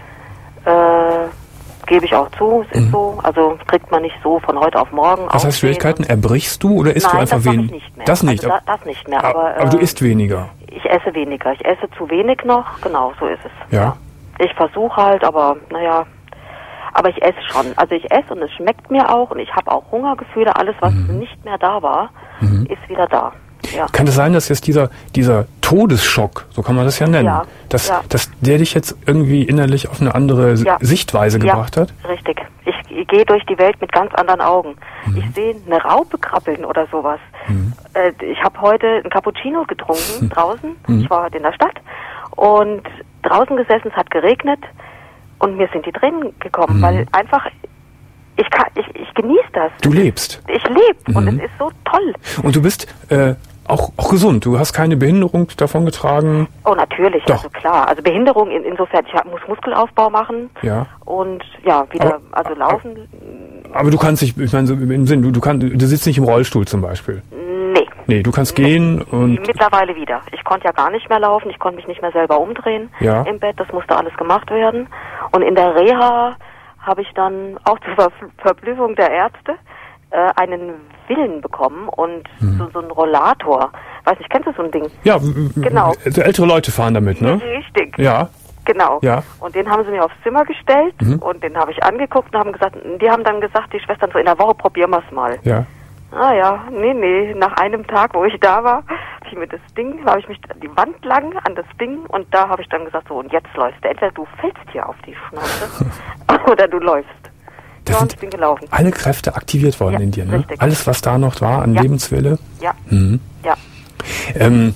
Äh, gebe ich auch zu, es ist Mhm. so. Also kriegt man nicht so von heute auf morgen. was heißt aufstehen Schwierigkeiten? Erbrichst du oder isst Nein, du einfach das mache ich wenig? nicht mehr. Das nicht. Also aber, da, das nicht mehr. aber, Aber, aber du äh, isst weniger. Ich esse weniger. Ich esse zu wenig noch. Genau, so ist es. Ja. Ich versuche halt, aber naja. Aber ich esse schon. Also ich esse und es schmeckt mir auch und ich habe auch Hungergefühle. Alles, was Mhm. nicht mehr da war, ist wieder da. Ja. Kann es sein, dass jetzt dieser dieser Todesschock, so kann man das ja nennen, Ja, dass ja. dass der dich jetzt irgendwie innerlich auf eine andere S- Ja. Sichtweise gebracht ja, hat? Richtig. Ich, ich gehe durch die Welt mit ganz anderen Augen. Mhm. Ich sehe eine Raupe krabbeln oder sowas. Äh, ich habe heute einen Cappuccino getrunken draußen. Mhm. Ich war heute in der Stadt und draußen gesessen, es hat geregnet und mir sind die Tränen gekommen, Mhm. weil einfach ich kann, ich, ich genieße das. Du lebst. Ich lebe und Mhm. es ist so toll. Und du bist äh, auch, auch gesund. Du hast keine Behinderung davongetragen. Oh, natürlich, Doch. also klar. Also Behinderung in, insofern, ich hab, muss Muskelaufbau machen Ja. und ja, wieder, Aber- also laufen, Aber du kannst nicht, ich meine, so im Sinn, du, du, kannst, du sitzt nicht im Rollstuhl zum Beispiel. nee. Nee, du kannst gehen und. Mittlerweile wieder. Ich konnte ja gar nicht mehr laufen, ich konnte mich nicht mehr selber umdrehen Ja. im Bett, das musste alles gemacht werden. Und in der Reha habe ich dann auch zur Ver Verblüffung der Ärzte äh, einen Willen bekommen und Mhm. so, so einen Rollator. Weiß nicht, kennst du so ein Ding? Ja, w- w- Genau. also ältere Leute fahren damit, ne? Richtig. Ja. Genau. Ja. Und den haben sie mir aufs Zimmer gestellt und den habe ich angeguckt und haben gesagt, die haben dann gesagt, die Schwestern, so in der Woche probieren wir es mal. Ja. Ah ja, nee, nee, nach einem Tag, wo ich da war, habe ich mir das Ding, habe ich mich an die Wand lang, an das Ding und da habe ich dann gesagt, so und jetzt läufst du. Entweder du fällst hier auf die Schnauze oder du läufst. Das Ja, und sind ich bin gelaufen. alle Kräfte aktiviert worden Ja, in dir, ne? richtig. Alles, was da noch war an Ja. Lebenswille. Ja, Mhm. ja, Ähm,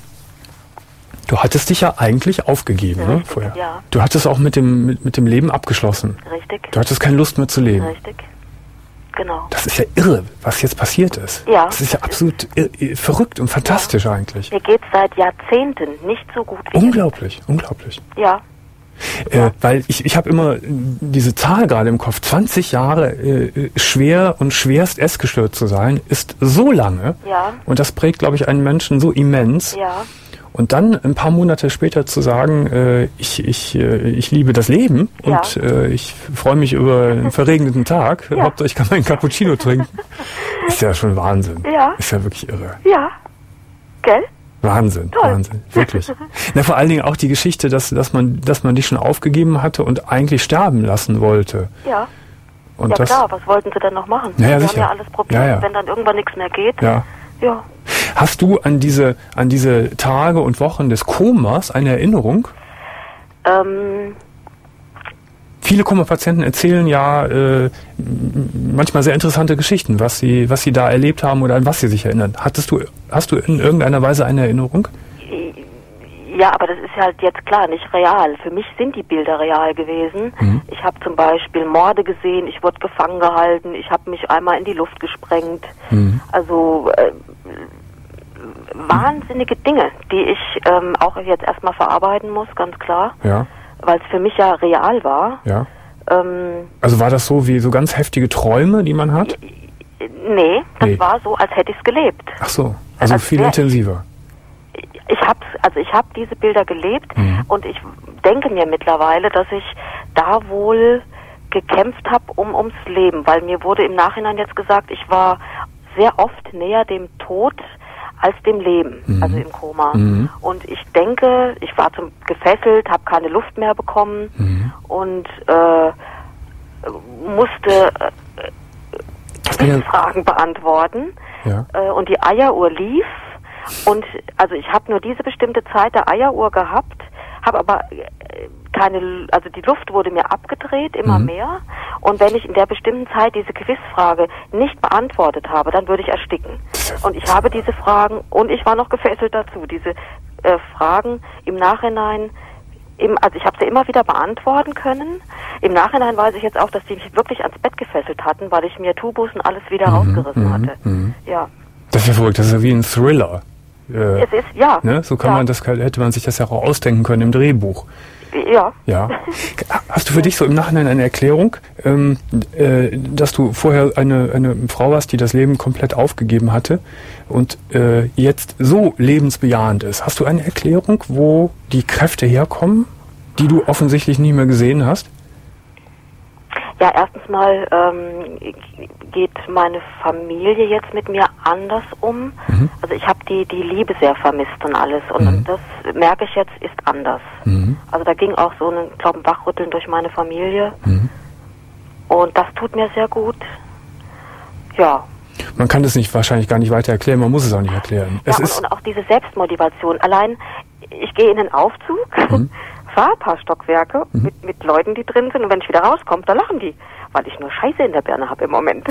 du hattest dich ja eigentlich aufgegeben, ne? Richtig, Vorher. ja. Du hattest auch mit dem, mit, mit dem Leben abgeschlossen. richtig, Du hattest keine Lust mehr zu leben. richtig, genau. Das ist ja irre, was jetzt passiert ist. Ja. Das ist ja absolut ir- ir- verrückt und fantastisch eigentlich. Mir geht's seit Jahrzehnten nicht so gut wie Unglaublich, unglaublich. jetzt. Ja, Äh, weil ich, ich habe immer diese Zahl gerade im Kopf. zwanzig Jahre äh, schwer und schwerst essgestört zu sein, ist so lange. Ja. Und das prägt, glaube ich, einen Menschen so immens. ja, Und dann ein paar Monate später zu sagen, äh, ich, ich, äh, ich liebe das Leben Ja. und äh, ich freue mich über einen verregneten Tag. Ja. Hauptsache ich kann meinen Cappuccino trinken. Ist ja schon Wahnsinn. Ja. Ist ja wirklich irre. ja, gell? Wahnsinn, Toll. Wahnsinn, wirklich. Na, vor allen Dingen auch die Geschichte, dass, dass man, dass man dich schon aufgegeben hatte und eigentlich sterben lassen wollte. Ja. Und Ja das, klar, was wollten sie denn noch machen? Ja, ja, sie sicher. haben ja alles probiert, Ja, ja. wenn dann irgendwann nichts mehr geht. ja. Ja. Hast du an diese, an diese Tage und Wochen des Komas eine Erinnerung? Ähm, Viele Koma-Patienten erzählen ja äh, m- manchmal sehr interessante Geschichten, was sie, was sie da erlebt haben oder an was sie sich erinnern. Hattest du, hast du in irgendeiner Weise eine Erinnerung? ja, aber das ist halt jetzt klar nicht real. Für mich sind die Bilder real gewesen. Mhm. Ich habe zum Beispiel Morde gesehen, ich wurde gefangen gehalten, ich habe mich einmal in die Luft gesprengt. Mhm. Also äh, wahnsinnige Dinge, die ich ähm, auch jetzt erstmal verarbeiten muss, ganz klar, Ja, weil es für mich ja real war. ja. Ähm, Also war das so wie so ganz heftige Träume, die man hat? nee, das Nee. war so, als hätte ich es gelebt. Ach so, also Als viel wär ich- intensiver. Ich hab's, also ich habe diese Bilder gelebt Mhm. und ich denke mir mittlerweile, dass ich da wohl gekämpft habe um ums Leben, weil mir wurde im Nachhinein jetzt gesagt, ich war sehr oft näher dem Tod als dem Leben, Mhm. also im Koma. Mhm. Und ich denke, ich war zum gefesselt, habe keine Luft mehr bekommen Mhm. und äh, musste Das kann ja- äh, Fragen beantworten. Ja. Äh, und die Eieruhr lief und also ich habe nur diese bestimmte Zeit der Eieruhr gehabt, habe aber äh, keine, also die Luft wurde mir abgedreht, immer Mhm. mehr. Und wenn ich in der bestimmten Zeit diese Quizfrage nicht beantwortet habe, dann würde ich ersticken. Und ich habe diese Fragen, und ich war noch gefesselt dazu, diese äh, Fragen im Nachhinein, im, also ich habe sie immer wieder beantworten können. Im Nachhinein weiß ich jetzt auch, dass die mich wirklich ans Bett gefesselt hatten, weil ich mir Tubus und alles wieder Mhm, rausgerissen mhm, hatte. mhm. Ja. Das ist ja verrückt, das ist ja wie ein Thriller. Äh, Es ist, ja. ne? So kann ja. man das, hätte man sich das ja auch ausdenken können im Drehbuch. Ja. Ja. Hast du für dich so im Nachhinein eine Erklärung, ähm, äh, dass du vorher eine, eine Frau warst, die das Leben komplett aufgegeben hatte und äh, jetzt so lebensbejahend ist? Hast du eine Erklärung, wo die Kräfte herkommen, die du offensichtlich nie mehr gesehen hast? Ja, erstens mal ähm, geht meine Familie jetzt mit mir anders um. Mhm. Also ich habe die, die Liebe sehr vermisst und alles. Und Mhm. das merke ich jetzt, ist anders. Mhm. Also da ging auch so ein, glaube ein Wachrütteln durch meine Familie. Mhm. Und das tut mir sehr gut. Ja. Man kann das nicht wahrscheinlich gar nicht weiter erklären, man muss es auch nicht erklären. Ja, Es und, ist, und auch diese Selbstmotivation. Allein, ich gehe in den Aufzug, Mhm. fahre ein paar Stockwerke mit, mit Leuten, die drin sind, und wenn ich wieder rauskomme, da lachen die, weil ich nur Scheiße in der Birne habe im Moment.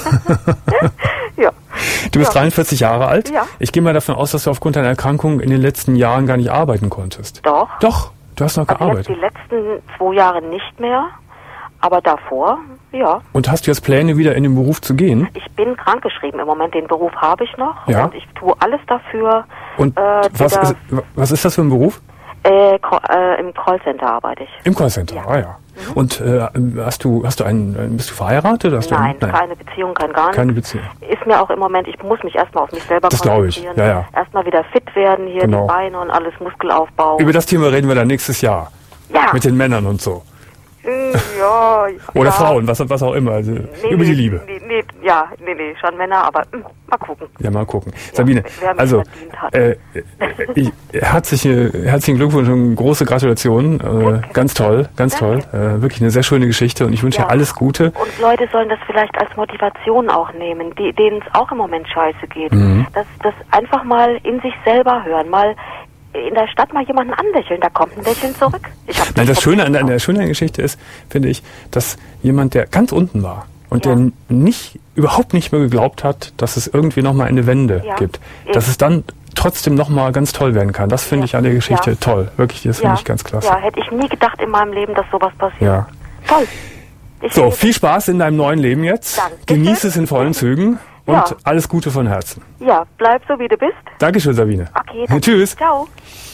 Ja. du bist Ja. dreiundvierzig Jahre alt. Ja. Ich gehe mal davon aus, dass du aufgrund deiner Erkrankung in den letzten Jahren gar nicht arbeiten konntest. Doch. Doch, du hast noch Also jetzt gearbeitet. die letzten zwei Jahre nicht mehr, aber davor, ja. Und hast du jetzt Pläne, wieder in den Beruf zu gehen? Ich bin krankgeschrieben im Moment, den Beruf habe ich noch. Ja. Und ich tue alles dafür. Und äh, was, wieder, ist, was ist das für ein Beruf? äh, Call- äh, im Callcenter arbeite ich. Im Callcenter, Ja. ah ja. Und äh, hast du, hast du einen, bist du verheiratet? Hast du Nein, einen, keine Beziehung, kein gar nichts. keine Beziehung. Ist mir auch im Moment, ich muss mich erstmal auf mich selber Das glaube ich, konzentrieren. ja, ja. Erstmal wieder fit werden, hier Genau. die Beine und alles, Muskelaufbau. Über das Thema reden wir dann nächstes Jahr. ja. Mit den Männern und so. Mm, ja, Oder ja. Frauen, was, was auch immer. Also, Nee, über nee, die Liebe. Nee, nee, ja, nee, nee, schon Männer, aber mm, mal gucken. Ja, mal gucken. Sabine, wer mich also verdient hat. äh, ich, herzliche, herzlichen Glückwunsch und große Gratulation. Äh, ganz toll, ganz Danke. toll. Äh, wirklich eine sehr schöne Geschichte und ich wünsche Ja. dir alles Gute. Und Leute sollen das vielleicht als Motivation auch nehmen, die, denen es auch im Moment scheiße geht. Mhm. Das, das einfach mal in sich selber hören, mal in der Stadt mal jemanden anlächeln, da kommt ein Lächeln zurück. Ich hab Nein, das Problem Schöne an der, an auch. der Schöne an der Geschichte ist, finde ich, dass jemand, der ganz unten war und Ja. der nicht, überhaupt nicht mehr geglaubt hat, dass es irgendwie nochmal eine Wende Ja. gibt, Eben. dass es dann trotzdem nochmal ganz toll werden kann. Das finde Ja. ich an der Geschichte Ja. toll. Wirklich, das finde ich ganz klasse. Ja, hätte ich nie gedacht in meinem Leben, dass sowas passiert. Ja. Toll. Ich So, finde- viel Spaß in deinem neuen Leben jetzt. Danke. Genieß es in vollen Zügen und Ja. alles Gute von Herzen. Ja, bleib so, wie du bist. Dankeschön, Sabine. Okay, danke. Tschüss. Ciao.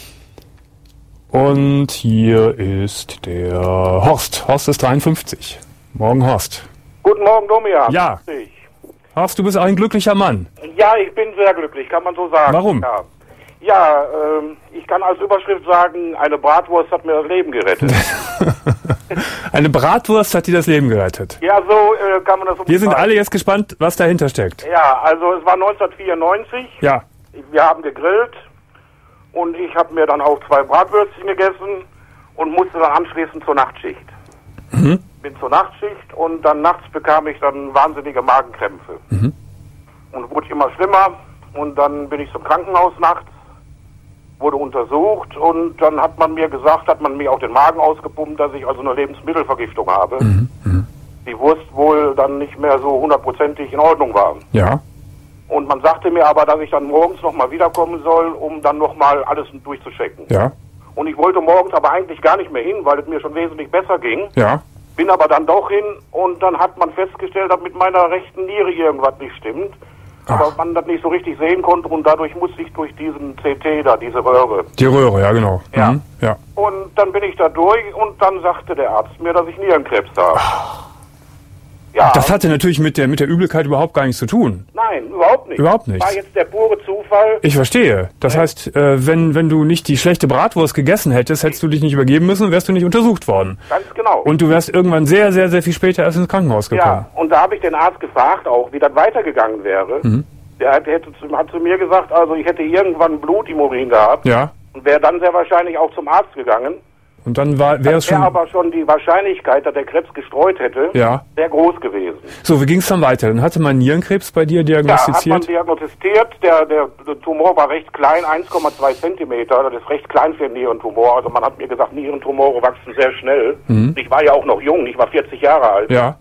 Und hier ist der Horst. Horst ist dreiundfünfzig. Morgen, Horst. Guten Morgen, Domian. Ja. Ich. Horst, du bist auch ein glücklicher Mann. Ja, ich bin sehr glücklich, kann man so sagen. Warum? Ja, ja ähm, ich kann als Überschrift sagen, eine Bratwurst hat mir das Leben gerettet. Eine Bratwurst hat dir das Leben gerettet. Ja, so äh, kann man das so Wir sind beschreiben. alle jetzt gespannt, was dahinter steckt. Ja, also es war neunzehnhundertvierundneunzig. Ja. Wir haben gegrillt und ich habe mir dann auch zwei Bratwürstchen gegessen und musste dann anschließend zur Nachtschicht. Mhm. Bin zur Nachtschicht und dann nachts bekam ich dann wahnsinnige Magenkrämpfe. Mhm. Und wurde immer schlimmer und dann bin ich zum Krankenhaus nachts, wurde untersucht und dann hat man mir gesagt, hat man mir auch den Magen ausgepumpt, dass ich also eine Lebensmittelvergiftung habe. Mhm. Mhm. Die Wurst wohl dann nicht mehr so hundertprozentig in Ordnung war. Ja. Und man sagte mir aber, dass ich dann morgens nochmal wiederkommen soll, um dann nochmal alles durchzuchecken. Ja. Und ich wollte morgens aber eigentlich gar nicht mehr hin, weil es mir schon wesentlich besser ging. Ja. Bin aber dann doch hin und dann hat man festgestellt, dass mit meiner rechten Niere irgendwas nicht stimmt. Ach. Aber man das nicht so richtig sehen konnte und dadurch musste ich durch diesen C T da, diese Röhre. Die Röhre, ja genau. Ja. Mhm. Ja. Und dann bin ich da durch und dann sagte der Arzt mir, dass ich Nierenkrebs habe. Ja, Das hatte natürlich mit der, mit der Übelkeit überhaupt gar nichts zu tun. nein, überhaupt nicht. Überhaupt nichts. War jetzt der pure Zufall. Ich verstehe. Das heißt, äh, wenn, wenn du nicht die schlechte Bratwurst gegessen hättest, hättest du dich nicht übergeben müssen und wärst du nicht untersucht worden. Ganz genau. Und du wärst irgendwann sehr, sehr, sehr viel später erst ins Krankenhaus gekommen. Ja, und da habe ich den Arzt gefragt, auch wie das weitergegangen wäre. Mhm. Der hat, hätte zu, hat zu mir gesagt, also ich hätte irgendwann Blut im Urin gehabt Ja. und wäre dann sehr wahrscheinlich auch zum Arzt gegangen. Und dann war wäre es schon... wäre aber schon die Wahrscheinlichkeit, dass der Krebs gestreut hätte, ja. sehr groß gewesen. So, wie ging es dann weiter? Dann hatte man Nierenkrebs bei dir diagnostiziert? Ja, hat man diagnostiziert. Der, der, der Tumor war recht klein, eins Komma zwei Zentimeter. Das ist recht klein für einen Nierentumor. Also man hat mir gesagt, Nierentumore wachsen sehr schnell. Mhm. Ich war ja auch noch jung, ich war vierzig Jahre alt. Ja.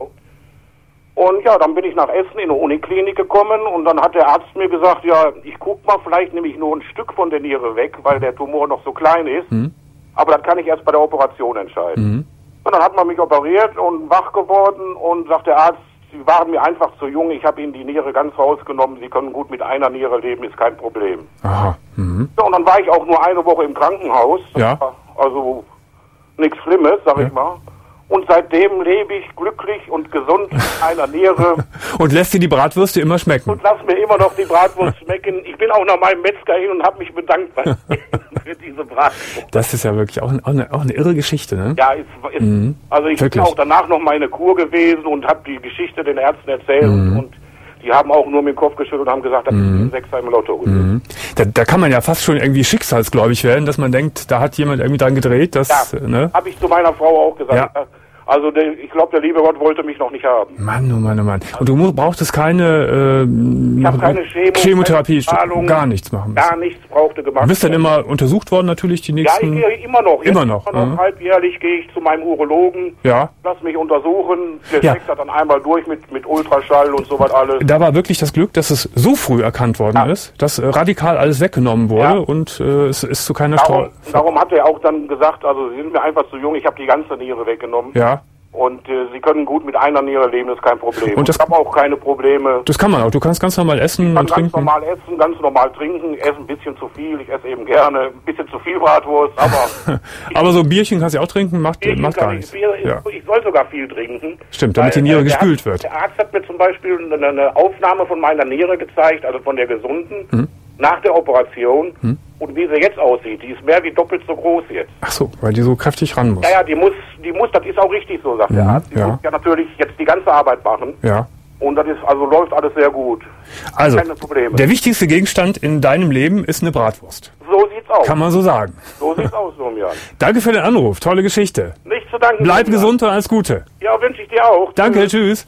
Und ja, dann bin ich nach Essen in eine Uniklinik gekommen und dann hat der Arzt mir gesagt, ja, ich guck mal, vielleicht nehme ich nur ein Stück von der Niere weg, weil der Tumor noch so klein ist. Mhm. Aber das kann ich erst bei der Operation entscheiden. Mhm. Und dann hat man mich operiert und wach geworden und sagt der Arzt, Sie waren mir einfach zu jung, ich habe Ihnen die Niere ganz rausgenommen, Sie können gut mit einer Niere leben, ist kein Problem. Aha. Mhm. Ja, und dann war ich auch nur eine Woche im Krankenhaus. Ja. Also nichts Schlimmes, sag ja. ich mal. Und seitdem lebe ich glücklich und gesund mit einer Niere. Und lässt dir die Bratwürste immer schmecken? Und lass mir immer noch die Bratwurst schmecken. Ich bin auch nach meinem Metzger hin und habe mich bedankt für diese Bratwurst. Das ist ja wirklich auch, ein, auch, eine, auch eine irre Geschichte, ne? Ja, ist, ist, mhm. also ich wirklich. bin auch danach noch mal in eine Kur gewesen und habe die Geschichte den Ärzten erzählt. Mhm. Und die haben auch nur mit dem Kopf geschüttelt und haben gesagt, das mhm. ist ein Sechser im Lotto. Mhm. Da, da kann man ja fast schon irgendwie schicksalsgläubig werden, dass man denkt, da hat jemand irgendwie dran gedreht. Dass, ja, ne? habe ich zu meiner Frau auch gesagt. Ja. Also der, ich glaube, der liebe Gott wollte mich noch nicht haben. Mann, oh Mann, oh Mann. Und du brauchtest keine, äh, ich hab keine Chemo, Chemotherapie, keine gar nichts machen müssen. Gar nichts brauchte gemacht. Du bist dann immer untersucht worden natürlich die nächsten... Ja, ich gehe immer noch. Immer noch. Immer noch mhm. halbjährlich gehe ich zu meinem Urologen. Ja. Lass mich untersuchen. Der ja. checkt das dann einmal durch mit, mit Ultraschall und sowas alles. Da war wirklich das Glück, dass es so früh erkannt worden ja. ist, dass äh, radikal alles weggenommen wurde ja. und äh, es ist zu keiner darum, Strau... Darum hat er auch dann gesagt, also Sie sind mir einfach zu jung, ich habe die ganze Niere weggenommen. Ja. Und äh, Sie können gut mit einer Niere leben, das ist kein Problem. Und das, ich habe auch keine Probleme. Das kann man auch. Du kannst ganz normal essen und trinken. Ganz normal essen, ganz normal trinken. Ich esse ein bisschen zu viel. Ich esse eben gerne ein bisschen zu viel Bratwurst. Aber aber so ein Bierchen kannst du auch trinken, macht, macht gar nichts. Bier, ja. Ich soll sogar viel trinken. Stimmt, damit weil, die Niere äh, gespült hat, wird. Der Arzt hat mir zum Beispiel eine, eine Aufnahme von meiner Niere gezeigt, also von der gesunden, hm. nach der Operation. Hm. Und wie sie jetzt aussieht, die ist mehr wie doppelt so groß jetzt. Ach so, weil die so kräftig ran muss. Ja, ja, die muss, die muss, das ist auch richtig so, sagt mhm, der Arzt. Die ja. muss ja natürlich jetzt die ganze Arbeit machen. Ja. Und das ist, also läuft alles sehr gut. Also, keine Probleme. Der wichtigste Gegenstand in deinem Leben ist eine Bratwurst. So sieht's aus. Kann man so sagen. So sieht's aus, Domian. Danke für den Anruf, tolle Geschichte. Nicht zu danken. Bleib Domian. Gesund und alles Gute. Ja, wünsche ich dir auch. Danke, tschüss.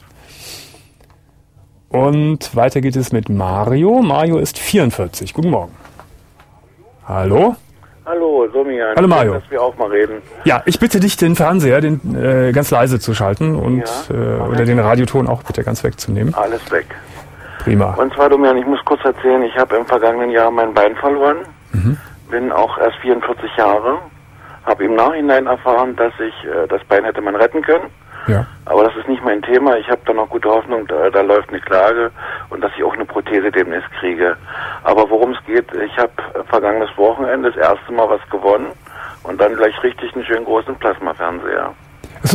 Und weiter geht es mit Mario. Mario ist vierundvierzig. Guten Morgen. Hallo? Hallo, Domian. Hallo Mario. Dass wir auch mal reden. Ja, ich bitte dich, den Fernseher den, äh, ganz leise zu schalten und ja, äh, oder den Radioton auch bitte ganz wegzunehmen. Alles weg. Prima. Und zwar, Domian, ich muss kurz erzählen, ich habe im vergangenen Jahr mein Bein verloren, mhm. bin auch erst vierundvierzig Jahre, habe im Nachhinein erfahren, dass ich äh, das Bein hätte man retten können. Ja. Aber das ist nicht mein Thema. Ich habe da noch gute Hoffnung, da, da läuft eine Klage und dass ich auch eine Prothese demnächst kriege. Aber worum es geht, ich habe vergangenes Wochenende das erste Mal was gewonnen und dann gleich richtig einen schönen großen Plasmafernseher. So.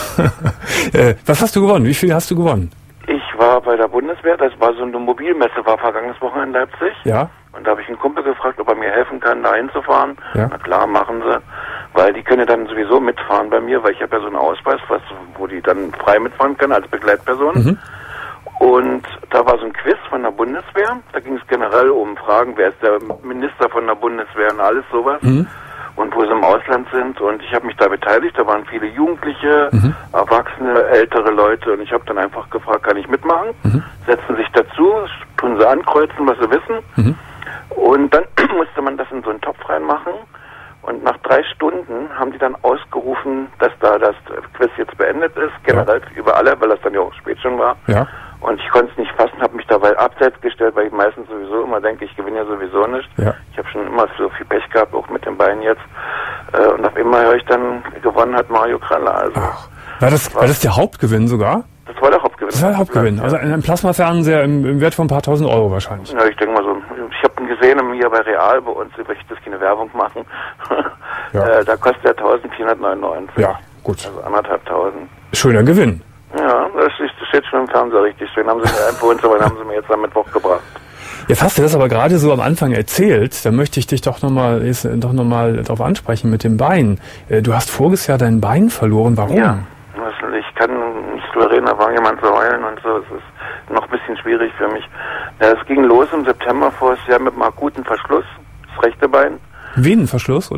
äh, was hast du gewonnen? Wie viel hast du gewonnen? Ich war bei der Bundeswehr, das war so eine Mobilmesse, war vergangenes Wochenende in Leipzig. Ja. Und da habe ich einen Kumpel gefragt, ob er mir helfen kann, da hinzufahren. Ja. Na klar, machen sie. Weil die können dann sowieso mitfahren bei mir, weil ich habe ja so einen Ausweis, was, wo die dann frei mitfahren können als Begleitperson. Mhm. Und da war so ein Quiz von der Bundeswehr. Da ging es generell um Fragen, wer ist der Minister von der Bundeswehr und alles sowas. Mhm. Und wo sie im Ausland sind. Und ich habe mich da beteiligt. Da waren viele Jugendliche, mhm. Erwachsene, ältere Leute. Und ich habe dann einfach gefragt, kann ich mitmachen? Mhm. Setzen sich dazu, tun sie ankreuzen, was sie wissen. Mhm. Und dann musste man das in so einen Topf reinmachen. Und nach drei Stunden haben die dann ausgerufen, dass da das Quiz jetzt beendet ist, generell ja. über alle, weil das dann ja auch spät schon war. Ja. Und ich konnte es nicht fassen, habe mich dabei abseits gestellt, weil ich meistens sowieso immer denke, ich gewinne ja sowieso nicht. Ja. Ich habe schon immer so viel Pech gehabt, auch mit den Beinen jetzt. Und auf einmal höre ich dann, gewonnen hat Mario Kraller. Also Ach. War das, war das der Hauptgewinn sogar? Das war der Hauptgewinn. Das war der Hauptgewinn. Also ein Plasmafernseher im, im Wert von ein paar tausend Euro wahrscheinlich. Ja, ich denke mal so. Ich habe ihn gesehen hier bei Real bei uns, ich möchte jetzt keine Werbung machen. Ja. äh, da kostet er eintausendvierhundertneunundneunzig. Ja, gut. Also anderthalbtausend. Schöner Gewinn. Ja, das, ist, das steht schon im Fernseher richtig schön. Haben sie mir einfach uns, aber haben sie mir jetzt am Mittwoch gebracht. Jetzt hast du das aber gerade so am Anfang erzählt, da möchte ich dich doch nochmal doch noch mal darauf ansprechen mit dem Bein. Du hast voriges Jahr dein Bein verloren, warum? Ja, ich kann nicht drüber reden, da war jemand zu heulen und so, es ist noch ein bisschen schwierig für mich. Ja, es ging los im September voriges Jahr mit einem akuten Verschluss, das rechte Bein. Venenverschluss, oder?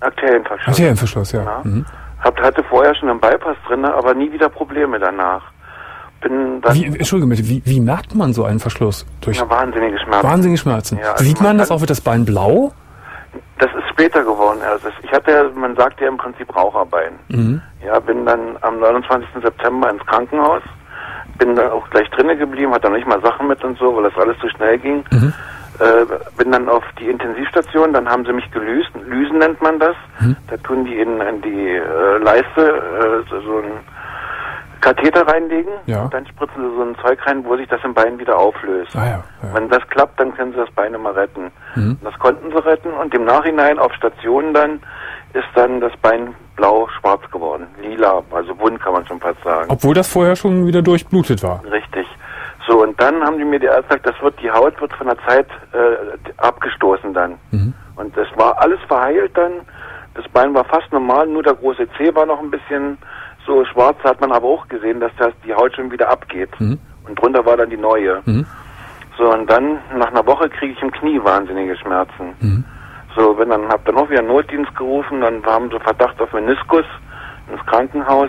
Arterienverschluss. Arterienverschluss, ja. ja. Mhm. Hab, hatte vorher schon einen Bypass drin, aber nie wieder Probleme danach. Bin dann wie, Entschuldigung, wie, wie merkt man so einen Verschluss? Durch ja, wahnsinnige Schmerzen. Wahnsinnige Schmerzen. Ja, also Sieht man, man das auch, wird das Bein blau? Das ist später geworden. Also ich hatte ja, man sagt ja im Prinzip Raucherbein. Mhm. Ja, bin dann am neunundzwanzigsten September ins Krankenhaus, bin dann auch gleich drinnen geblieben, hatte noch nicht mal Sachen mit und so, weil das alles zu schnell ging. Mhm. Äh, bin dann auf die Intensivstation, dann haben sie mich gelüst, Lysen nennt man das. Mhm. Da tun die in, in die äh, Leiste äh, so, so ein Katheter reinlegen, ja. Und dann spritzen sie so ein Zeug rein, wo sich das im Bein wieder auflöst. Ah, ja, ja. Wenn das klappt, dann können sie das Bein immer retten. Mhm. Das konnten sie retten und im Nachhinein auf Stationen dann ist dann das Bein blau-schwarz geworden. Lila, also wund kann man schon fast sagen. Obwohl das vorher schon wieder durchblutet war. Richtig. So, und dann haben die mir die Ärzte gesagt, das wird, die Haut wird von der Zeit äh, abgestoßen dann. Mhm. Und das war alles verheilt dann. Das Bein war fast normal, nur der große Zeh war noch ein bisschen so schwarz, hat man aber auch gesehen, dass das die Haut schon wieder abgeht. Mhm. Und drunter war dann die neue. Mhm. So, und dann nach einer Woche kriege ich im Knie wahnsinnige Schmerzen. Mhm. So, wenn dann hab dann auch wieder Notdienst gerufen, dann haben sie Verdacht auf Meniskus ins Krankenhaus.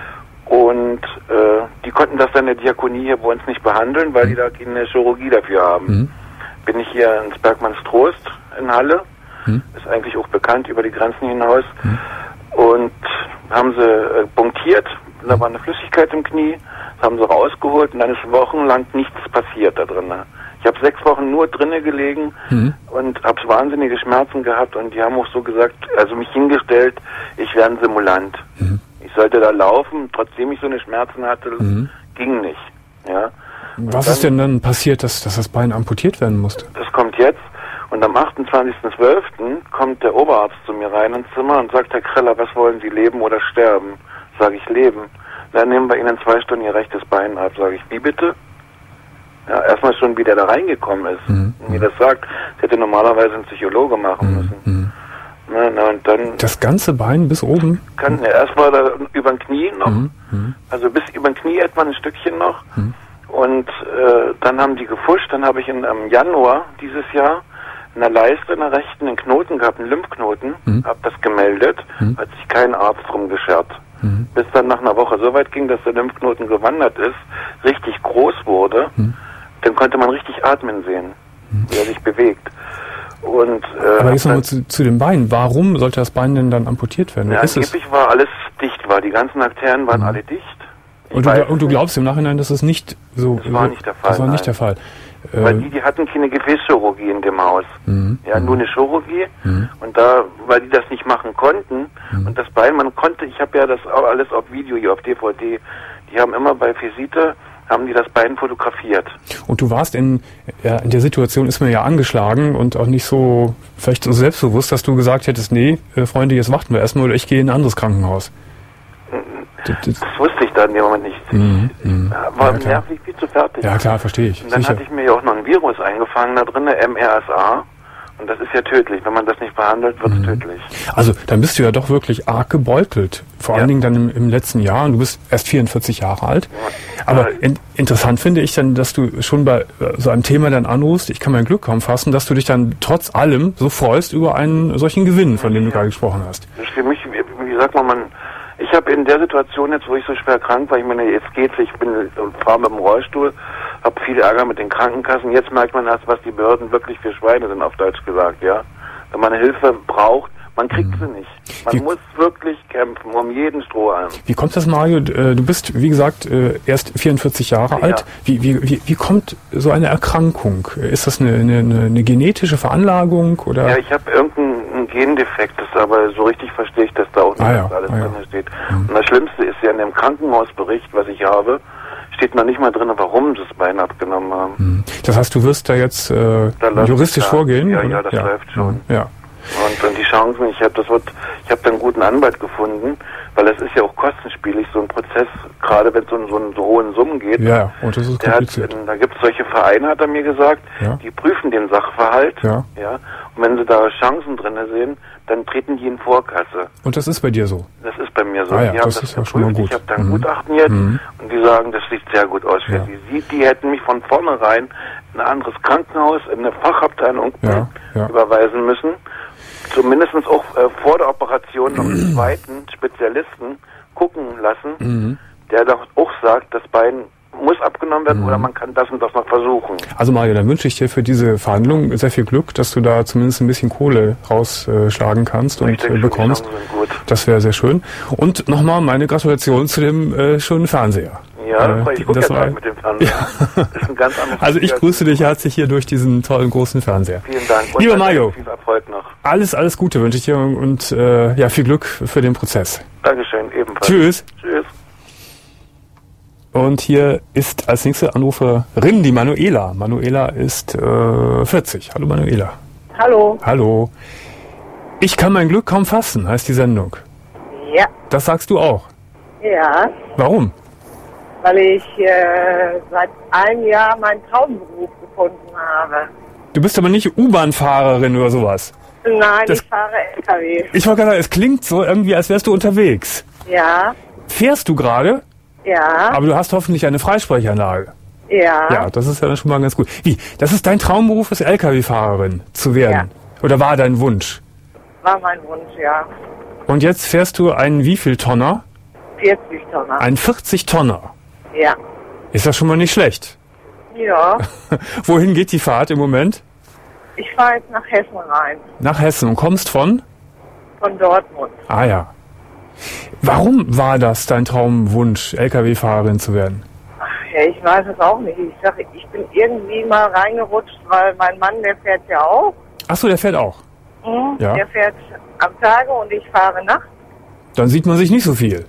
Und äh, die konnten das dann in der Diakonie hier bei uns nicht behandeln, weil mhm. die da keine Chirurgie dafür haben. Mhm. Bin ich hier ins Bergmanns Trost in Halle, mhm. ist eigentlich auch bekannt über die Grenzen hinaus. Mhm. Und haben sie äh, punktiert, da war eine Flüssigkeit im Knie, das haben sie rausgeholt und dann ist wochenlang nichts passiert da drin. Ich habe sechs Wochen nur drinnen gelegen mhm. und habe wahnsinnige Schmerzen gehabt und die haben auch so gesagt, also mich hingestellt, ich wäre ein Simulant. Mhm. Ich sollte da laufen, trotzdem ich so eine Schmerzen hatte, mhm. ging nicht. Ja. Was dann, ist denn dann passiert, dass, dass das Bein amputiert werden musste? Das kommt jetzt und am achtundzwanzigsten zwölften kommt der Oberarzt zu mir rein ins Zimmer und sagt, Herr Kreller, was wollen Sie, leben oder sterben? Sage ich, leben. Dann nehmen wir Ihnen in zwei Stunden Ihr rechtes Bein ab. Sage ich, wie bitte? Ja, erstmal schon, wie der da reingekommen ist. Mhm. Und mir das sagt, das hätte normalerweise ein Psychologe machen mhm. müssen. Mhm. Na, na, und dann das ganze Bein bis oben? Kann, ja, erst war da über den Knie noch, mhm. also bis über den Knie etwa ein Stückchen noch. Mhm. Und äh, dann haben die gefuscht, dann habe ich in, im Januar dieses Jahr in der Leiste in der rechten einen Knoten gehabt, einen Lymphknoten, mhm. habe das gemeldet, mhm. hat sich kein Arzt drum geschert. Mhm. Bis dann nach einer Woche so weit ging, dass der Lymphknoten gewandert ist, richtig groß wurde, mhm. dann konnte man richtig atmen sehen, mhm. wie er sich bewegt. Und, äh, aber jetzt nochmal zu, zu den Beinen. Warum sollte das Bein denn dann amputiert werden? Ja, angeblich war alles dicht, war die ganzen Arterien waren mhm. alle dicht. Und du, und du glaubst im Nachhinein, dass es nicht so... Das war nicht der Fall. Das war nicht der Fall. Weil die, die hatten keine Gefäßchirurgie in dem Haus. Mhm. Ja, nur eine Chirurgie. Mhm. Und da, weil die das nicht machen konnten, mhm. und das Bein, man konnte, ich habe ja das alles auf Video hier, auf D V D, die haben immer bei Visite, haben die das Bein fotografiert. Und du warst in, ja, in der Situation, ist mir ja angeschlagen und auch nicht so, vielleicht so selbstbewusst, dass du gesagt hättest, nee, äh, Freunde, jetzt warten wir erstmal oder ich gehe in ein anderes Krankenhaus. Das, das, das wusste ich da in dem Moment nicht. Mhm, mh. War ja, nervlich viel zu fertig. Ja, klar, verstehe ich. Und dann sicher. hatte ich mir ja auch noch ein Virus eingefangen da drin, M R S A. Und das ist ja tödlich. Wenn man das nicht behandelt, wird es mhm. tödlich. Also, dann bist du ja doch wirklich arg gebeutelt. Vor ja. allen Dingen dann im, im letzten Jahr. Und du bist erst vierundvierzig Jahre alt. Ja. Aber in, interessant finde ich dann, dass du schon bei so einem Thema dann anrufst. Ich kann mein Glück kaum fassen, dass du dich dann trotz allem so freust über einen solchen Gewinn, von dem du gerade gesprochen hast. Das ist für mich, wie sagt man, man ich habe in der Situation jetzt, wo ich so schwer krank war, ich meine, jetzt geht's, ich bin fahre mit dem Rollstuhl, habe viel Ärger mit den Krankenkassen. Jetzt merkt man erst, was die Behörden wirklich für Schweine sind, auf Deutsch gesagt, ja. Wenn man Hilfe braucht, man kriegt sie nicht. Man wie, muss wirklich kämpfen, um jeden Strohhalm. Wie kommt das, Mario? Du bist, wie gesagt, erst vierundvierzig Jahre ja. alt. Wie, wie, wie, wie kommt so eine Erkrankung? Ist das eine, eine, eine genetische Veranlagung? Oder? Ja, ich habe irgendeinen Gendefekt, das aber so richtig verstehe ich, dass da auch nicht ah, ja. alles ah, drin ja. steht. Mhm. Und das Schlimmste ist ja in dem Krankenhausbericht, was ich habe, steht noch nicht mal drin, warum sie das Bein abgenommen haben. Das heißt, du wirst da jetzt äh, da juristisch vorgehen? Ja, oder? ja, das ja. läuft schon. Ja. Und, und die Chancen, ich habe das wird, ich habe dann einen guten Anwalt gefunden, weil es ist ja auch kostenspielig, so ein Prozess, gerade wenn es um so einen so hohen Summen geht. Ja, und das ist kompliziert. Hat, da gibt es solche Vereine, hat er mir gesagt, ja. die prüfen den Sachverhalt. Ja. Ja, und wenn sie da Chancen drin sehen, dann treten die in Vorkasse. Und das ist bei dir so? Das ist bei mir so. Ah ja, die das haben ist das ja geprüft. schon mal gut. Ich habe da ein mhm. Gutachten jetzt mhm. und die sagen, das sieht sehr gut aus für ja. sie. sie. Die hätten mich von vornherein in ein anderes Krankenhaus, in eine Fachabteilung ja. Ja. überweisen müssen. zumindest auch äh, vor der Operation noch einen zweiten Spezialisten gucken lassen, mhm. der doch auch sagt, das Bein muss abgenommen werden mhm. oder man kann das und das noch versuchen. Also Mario, dann wünsche ich dir für diese Verhandlung sehr viel Glück, dass du da zumindest ein bisschen Kohle rausschlagen kannst und äh, bekommst. Das wäre sehr schön. Und nochmal meine Gratulation zu dem äh, schönen Fernseher. Ja, äh, ich gucke jetzt halt mit dem Fernseher. Ja. Das ist ein ganz anderes also ich grüße dich herzlich hier durch diesen tollen großen Fernseher. Vielen Dank. Und Lieber Mario, viel Erfolg noch. Alles, alles Gute wünsche ich dir und äh, ja, viel Glück für den Prozess. Dankeschön, ebenfalls. Tschüss. Tschüss. Und hier ist als nächste Anruferin die Manuela. Manuela ist äh, vierzig. Hallo Manuela. Hallo. Hallo. Ich kann mein Glück kaum fassen, heißt die Sendung. Ja. Das sagst du auch? Ja. Warum? Weil ich äh, seit einem Jahr meinen Traumberuf gefunden habe. Du bist aber nicht U-Bahn-Fahrerin oder sowas? Nein, das, ich fahre L K W. Ich wollte gerade sagen, es klingt so irgendwie, als wärst du unterwegs. Ja. Fährst du gerade? Ja. Aber du hast hoffentlich eine Freisprechanlage. Ja. Ja, das ist ja dann schon mal ganz gut. Wie? Das ist dein Traumberuf, ist L K W-Fahrerin zu werden? Ja. Oder war dein Wunsch? War mein Wunsch, ja. Und jetzt fährst du einen Wieviel-Tonner? vierzig Tonner. Ein vierzig Tonner? Ja. Ist das schon mal nicht schlecht? Ja. Wohin geht die Fahrt im Moment? Ich fahre jetzt nach Hessen rein. Nach Hessen und kommst von? Von Dortmund. Ah ja. Warum war das dein Traumwunsch, L K W-Fahrerin zu werden? Ach, ja, ich weiß es auch nicht. Ich sage, ich bin irgendwie mal reingerutscht, weil mein Mann, der fährt ja auch. Ach so, der fährt auch? Mhm, ja. Der fährt am Tage und ich fahre nachts. Dann sieht man sich nicht so viel.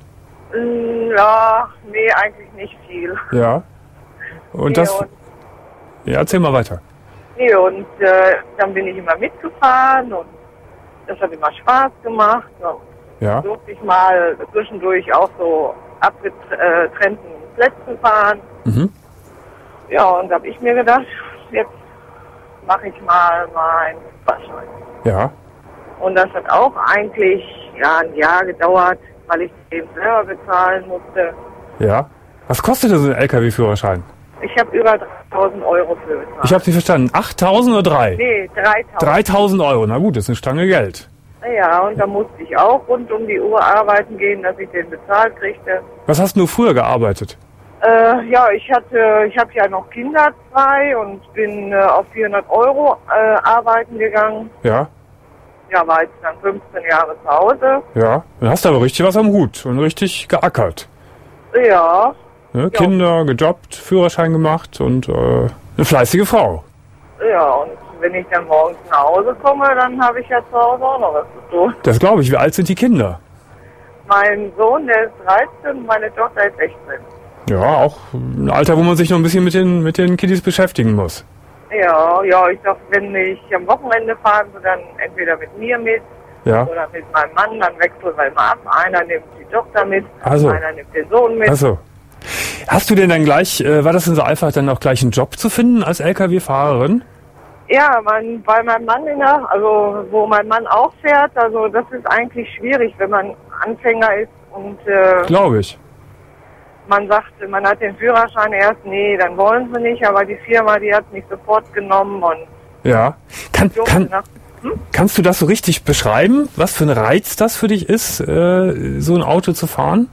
Ja, nee, eigentlich nicht viel. Ja. Und nee, das... Und, ja, erzähl mal weiter. Nee, und äh, dann bin ich immer mitgefahren und das hat immer Spaß gemacht. Und ja. durfte ich mal zwischendurch auch so abgetrennten Plätzen fahren. Mhm. Ja, und da habe ich mir gedacht, jetzt mache ich mal mein Fahrschein. Ja. Und das hat auch eigentlich ja ein Jahr gedauert, weil ich eben selber bezahlen musste. Ja. Was kostet so ein L K W-Führerschein? Ich habe über dreitausend Euro für bezahlt. Ich habe Sie verstanden. achttausend oder drei? Nee, dreitausend. dreitausend Euro. Na gut, das ist eine Stange Geld. Ja, und da musste ich auch rund um die Uhr arbeiten gehen, dass ich den bezahlt kriegte. Was hast du früher gearbeitet? Äh, ja, ich hatte, ich habe ja noch Kinder, zwei, und bin äh, auf vierhundert Euro äh, arbeiten gegangen. Ja. Ja, war jetzt dann fünfzehn Jahre zu Hause. Ja, dann hast du aber richtig was am Hut und richtig geackert. Ja. Ne? Ja. Kinder, gejobbt, Führerschein gemacht und äh, eine fleißige Frau. Ja, und wenn ich dann morgens nach Hause komme, dann habe ich ja zu Hause auch noch was zu tun. Das glaube ich. Wie alt sind die Kinder? Mein Sohn, der ist dreizehn, und meine Tochter ist sechzehn. Ja, auch ein Alter, wo man sich noch ein bisschen mit den, mit den Kiddies beschäftigen muss. Ja, ja, ich dachte, wenn ich am Wochenende fahren, so dann entweder mit mir mit ja. oder mit meinem Mann, dann wechseln wir immer ab. Einer nimmt die Tochter mit, also. einer nimmt den Sohn mit. Also. Hast du denn dann gleich, äh, war das denn so einfach, dann auch gleich einen Job zu finden als L K W-Fahrerin? Ja, mein, bei meinem Mann, in der, also wo mein Mann auch fährt, also das ist eigentlich schwierig, wenn man Anfänger ist und äh, glaube ich. Man sagt, man hat den Führerschein erst, nee, dann wollen sie nicht, aber die Firma, die hat mich sofort genommen und... Ja. Kann, kann, nach, hm? Kannst du das so richtig beschreiben, was für ein Reiz das für dich ist, äh, so ein Auto zu fahren?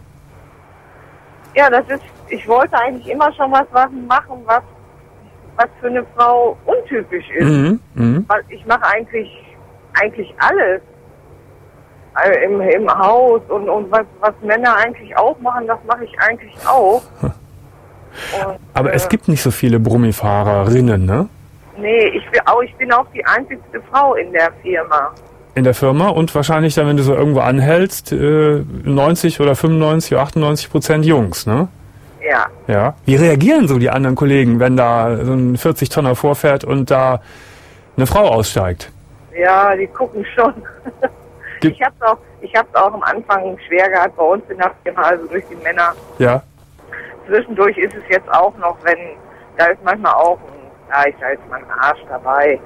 Ja, das ist, ich wollte eigentlich immer schon was machen, was, was für eine Frau untypisch ist. Mhm, mh. Weil ich mache eigentlich, eigentlich alles. Also im, im Haus und, und was, was Männer eigentlich auch machen, das mache ich eigentlich auch. Und, aber äh, es gibt nicht so viele Brummifahrerinnen, ne? Nee, ich bin, auch, ich bin auch die einzigste Frau in der Firma. In der Firma und wahrscheinlich dann, wenn du so irgendwo anhältst, äh, neunzig oder fünfundneunzig oder achtundneunzig Prozent Jungs, ne? Ja. Ja. Wie reagieren so die anderen Kollegen, wenn da so ein vierzig Tonner vorfährt und da eine Frau aussteigt? Ja, die gucken schon. Ich hab's auch, ich hab's auch am Anfang schwer gehabt bei uns in der Firma, also durch die Männer. Ja. Zwischendurch ist es jetzt auch noch, wenn, da ist manchmal auch ein, ja, ich sag jetzt mal ein Arsch dabei,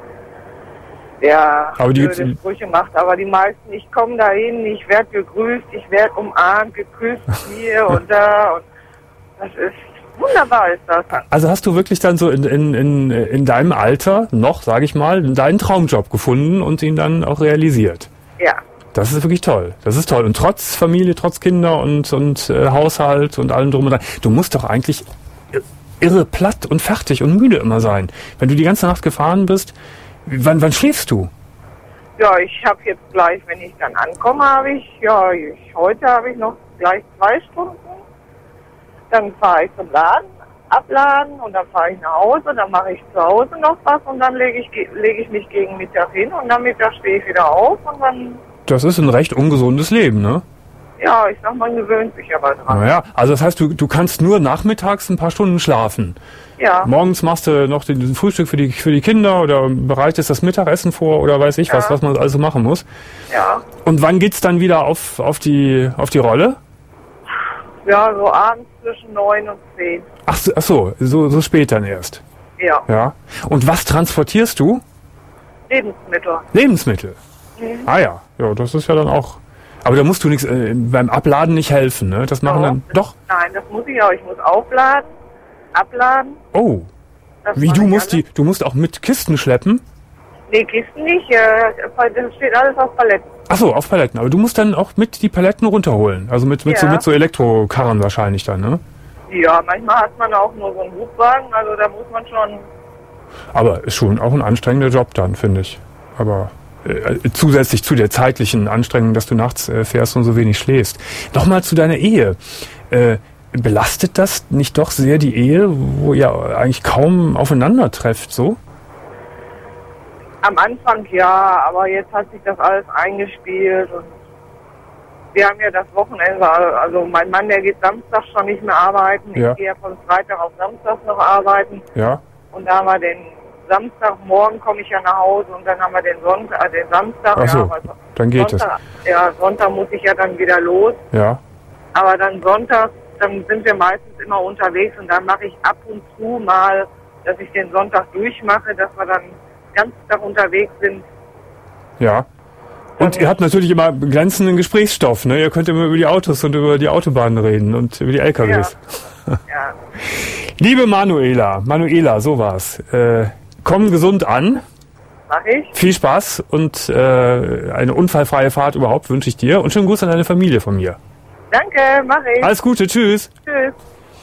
der aber die blöde Sprüche macht, aber die meisten, ich komme dahin, ich werde gegrüßt, ich werde umarmt, geküsst hier und da und das ist, Wunderbar ist das. Also hast du wirklich dann so in, in, in, in deinem Alter noch, sage ich mal, deinen Traumjob gefunden und ihn dann auch realisiert? Ja. Das ist wirklich toll. Das ist toll. Und trotz Familie, trotz Kinder und, und äh, Haushalt und allem drum und dran. Du musst doch eigentlich irre platt und fertig und müde immer sein. Wenn du die ganze Nacht gefahren bist, wann, wann schläfst du? Ja, ich habe jetzt gleich, wenn ich dann ankomme, habe ich, ja, ich, heute habe ich noch gleich zwei Stunden. Dann fahre ich zum Laden, abladen und dann fahre ich nach Hause, dann mache ich zu Hause noch was und dann lege ich, lege ich mich gegen Mittag hin und dann Mittag stehe ich wieder auf und dann... Das ist ein recht ungesundes Leben, ne? Ja, ich sag, man gewöhnt sich aber dran. Naja, also das heißt, du, du kannst nur nachmittags ein paar Stunden schlafen. Ja. Morgens machst du noch den Frühstück für die, für die Kinder oder bereitest das Mittagessen vor oder weiß ich ja. was, was man also machen muss. Ja. Und wann geht's dann wieder auf, auf die, auf die Rolle? Ja, so abends zwischen neun und zehn. Ach so, ach so, so, so spät dann erst. Ja. Ja. Und was transportierst du? Lebensmittel. Lebensmittel? Mhm. Ah ja, ja, das ist ja dann auch... Aber da musst du nichts äh, beim Abladen nicht helfen, ne? Das machen doch. dann... Doch? Nein, das muss ich auch. Ich muss aufladen, abladen. Oh. Das Wie, du musst die, du musst auch mit Kisten schleppen? Nee, Kisten nicht. Äh, das steht alles auf Paletten. Ach so, auf Paletten. Aber du musst dann auch mit die Paletten runterholen. Also mit, mit, Ja. so, mit so Elektrokarren wahrscheinlich dann, ne? Ja, manchmal hat man auch nur so einen Hubwagen. Also da muss man schon... Aber ist schon auch ein anstrengender Job dann, finde ich. Aber äh, zusätzlich zu der zeitlichen Anstrengung, dass du nachts äh, fährst und so wenig schläfst. Nochmal zu deiner Ehe. Äh, belastet das nicht doch sehr die Ehe, wo ihr eigentlich kaum aufeinander trefft, so? Am Anfang ja, aber jetzt hat sich das alles eingespielt und wir haben ja das Wochenende, also mein Mann, der geht Samstag schon nicht mehr arbeiten, Ja. ich gehe ja von Freitag auf Samstag noch arbeiten Ja. und da haben wir den Samstagmorgen komme ich ja nach Hause und dann haben wir den Sonntag, äh, den Samstag, Ach so, ja, also dann geht Sonntag, ja, Sonntag muss ich ja dann wieder los, es. Ja. aber dann Sonntag, dann sind wir meistens immer unterwegs und dann mache ich ab und zu mal, dass ich den Sonntag durchmache, dass wir dann ganz Tag unterwegs sind. Ja. Und ihr habt natürlich immer glänzenden Gesprächsstoff, ne? Ihr könnt immer über die Autos und über die Autobahnen reden und über die L K Ws. Ja. Ja. Liebe Manuela, Manuela, so war's. Äh, komm gesund an. Mach ich. Viel Spaß und äh, eine unfallfreie Fahrt überhaupt wünsche ich dir. Und schönen Gruß an deine Familie von mir. Danke, mach ich. Alles Gute, tschüss. Tschüss.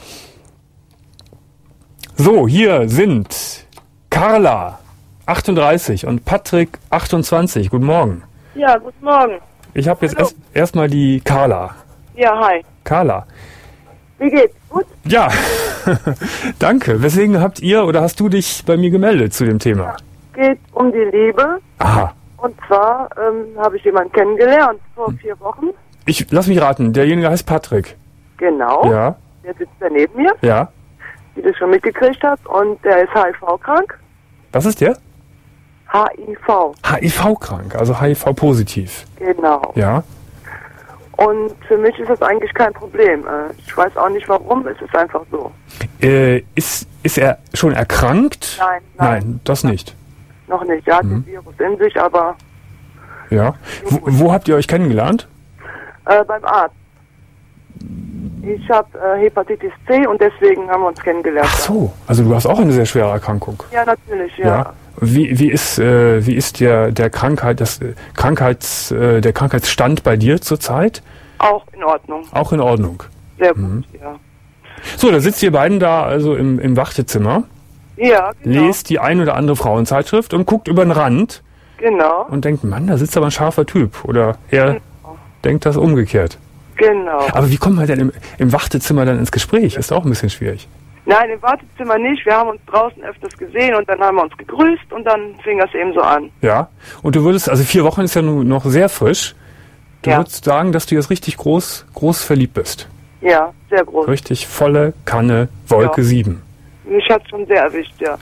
So, hier sind Carla, achtunddreißig und Patrick, achtundzwanzig. Guten Morgen. Ja, guten Morgen. Ich habe jetzt erst erstmal die Carla. Ja, hi. Carla. Wie geht's? Gut? Ja, danke. Weswegen habt ihr oder hast du dich bei mir gemeldet zu dem Thema? Geht um die Liebe. Aha. Und zwar ähm, habe ich jemanden kennengelernt vor vier Wochen. Ich lass mich raten, derjenige heißt Patrick. Genau. Ja, Der sitzt da neben mir, ja. wie du schon mitgekriegt hast. Und der ist H I V-krank. Was ist der? H I V. H I V-krank, also H I V-positiv. Genau. Ja. Und für mich ist das eigentlich kein Problem. Äh, Ich weiß auch nicht warum, es ist einfach so. Äh, ist, ist er schon erkrankt? Nein, nein. Nein, das nicht. Noch nicht. Er hat Mhm. den Virus in sich, aber Ja. Wo, wo habt ihr euch kennengelernt? äh, beim Arzt. Ich habe äh, Hepatitis C und deswegen haben wir uns kennengelernt. Ach so, also du hast auch eine sehr schwere Erkrankung. Ja, natürlich, ja. Ja. Wie, wie ist, äh, wie ist der, der Krankheit, das äh, Krankheits, äh, der Krankheitsstand bei dir zurzeit? Auch in Ordnung. Auch in Ordnung. Sehr gut, Mhm. ja. So, da sitzt ihr beiden da also im, im Wartezimmer, Ja, genau. lest die ein oder andere Frauenzeitschrift und guckt über den Rand Genau, und denkt, Mann, da sitzt aber ein scharfer Typ. Oder er denkt das umgekehrt. genau. Aber wie kommt man denn im, im Wartezimmer dann ins Gespräch? Ist auch ein bisschen schwierig. Nein, im Wartezimmer nicht. Wir haben uns draußen öfters gesehen und dann haben wir uns gegrüßt und dann fing das eben so an. Ja. Und du würdest, also vier Wochen ist ja nun noch sehr frisch. Du Ja. würdest sagen, dass du jetzt richtig groß, groß verliebt bist. Ja, sehr groß. Richtig volle Kanne Wolke Ja. sieben. Mich hat schon sehr erwischt, ja.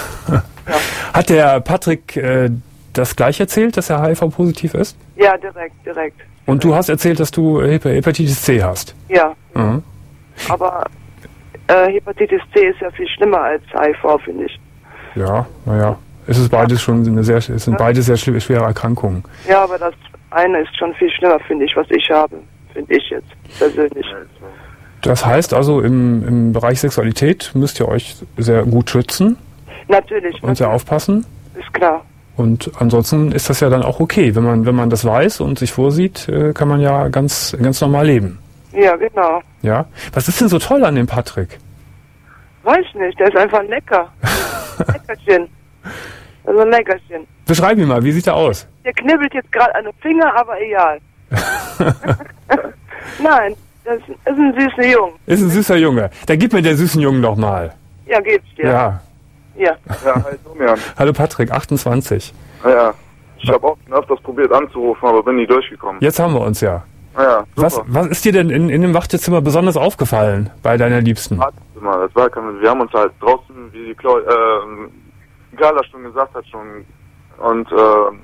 Hat der Patrick äh, das gleich erzählt, dass er H I V-positiv ist? Ja, direkt, direkt. Und du hast erzählt, dass du Hep- Hepatitis C hast. Ja, Mhm. aber äh, Hepatitis C ist ja viel schlimmer als H I V, finde ich. Ja, naja. Es ist beides schon eine sehr, es sind beide sehr schw- schwere Erkrankungen. Ja, aber das eine ist schon viel schlimmer, finde ich, was ich habe. Finde ich jetzt persönlich. Das heißt also, im, im Bereich Sexualität müsst ihr euch sehr gut schützen. Natürlich. Und sehr aufpassen. Ist klar. Und ansonsten ist das ja dann auch okay. Wenn man, wenn man das weiß und sich vorsieht, kann man ja ganz, ganz normal leben. Ja, genau. Ja. Was ist denn so toll an dem Patrick? Weiß nicht, der ist einfach lecker. Leckerchen. Also ein Leckerchen. Beschreib ihn mal, wie sieht er aus? Der knibbelt jetzt gerade an den Finger, aber egal. Nein, das ist ein süßer Junge. Ist ein süßer Junge. Dann gib mir den süßen Jungen doch mal. Ja, geht's dir. Ja. Ja. Ja, hi Domian. Hallo Patrick, achtundzwanzig. Ja, ich habe auch schon öfters probiert anzurufen, aber bin nie durchgekommen. Jetzt haben wir uns ja. Ja, was, was ist dir denn in, in dem Wartezimmer besonders aufgefallen bei deiner Liebsten? Wartezimmer, das war kein, wir haben uns halt draußen, wie die Klau äh, Carla schon gesagt hat, schon und äh,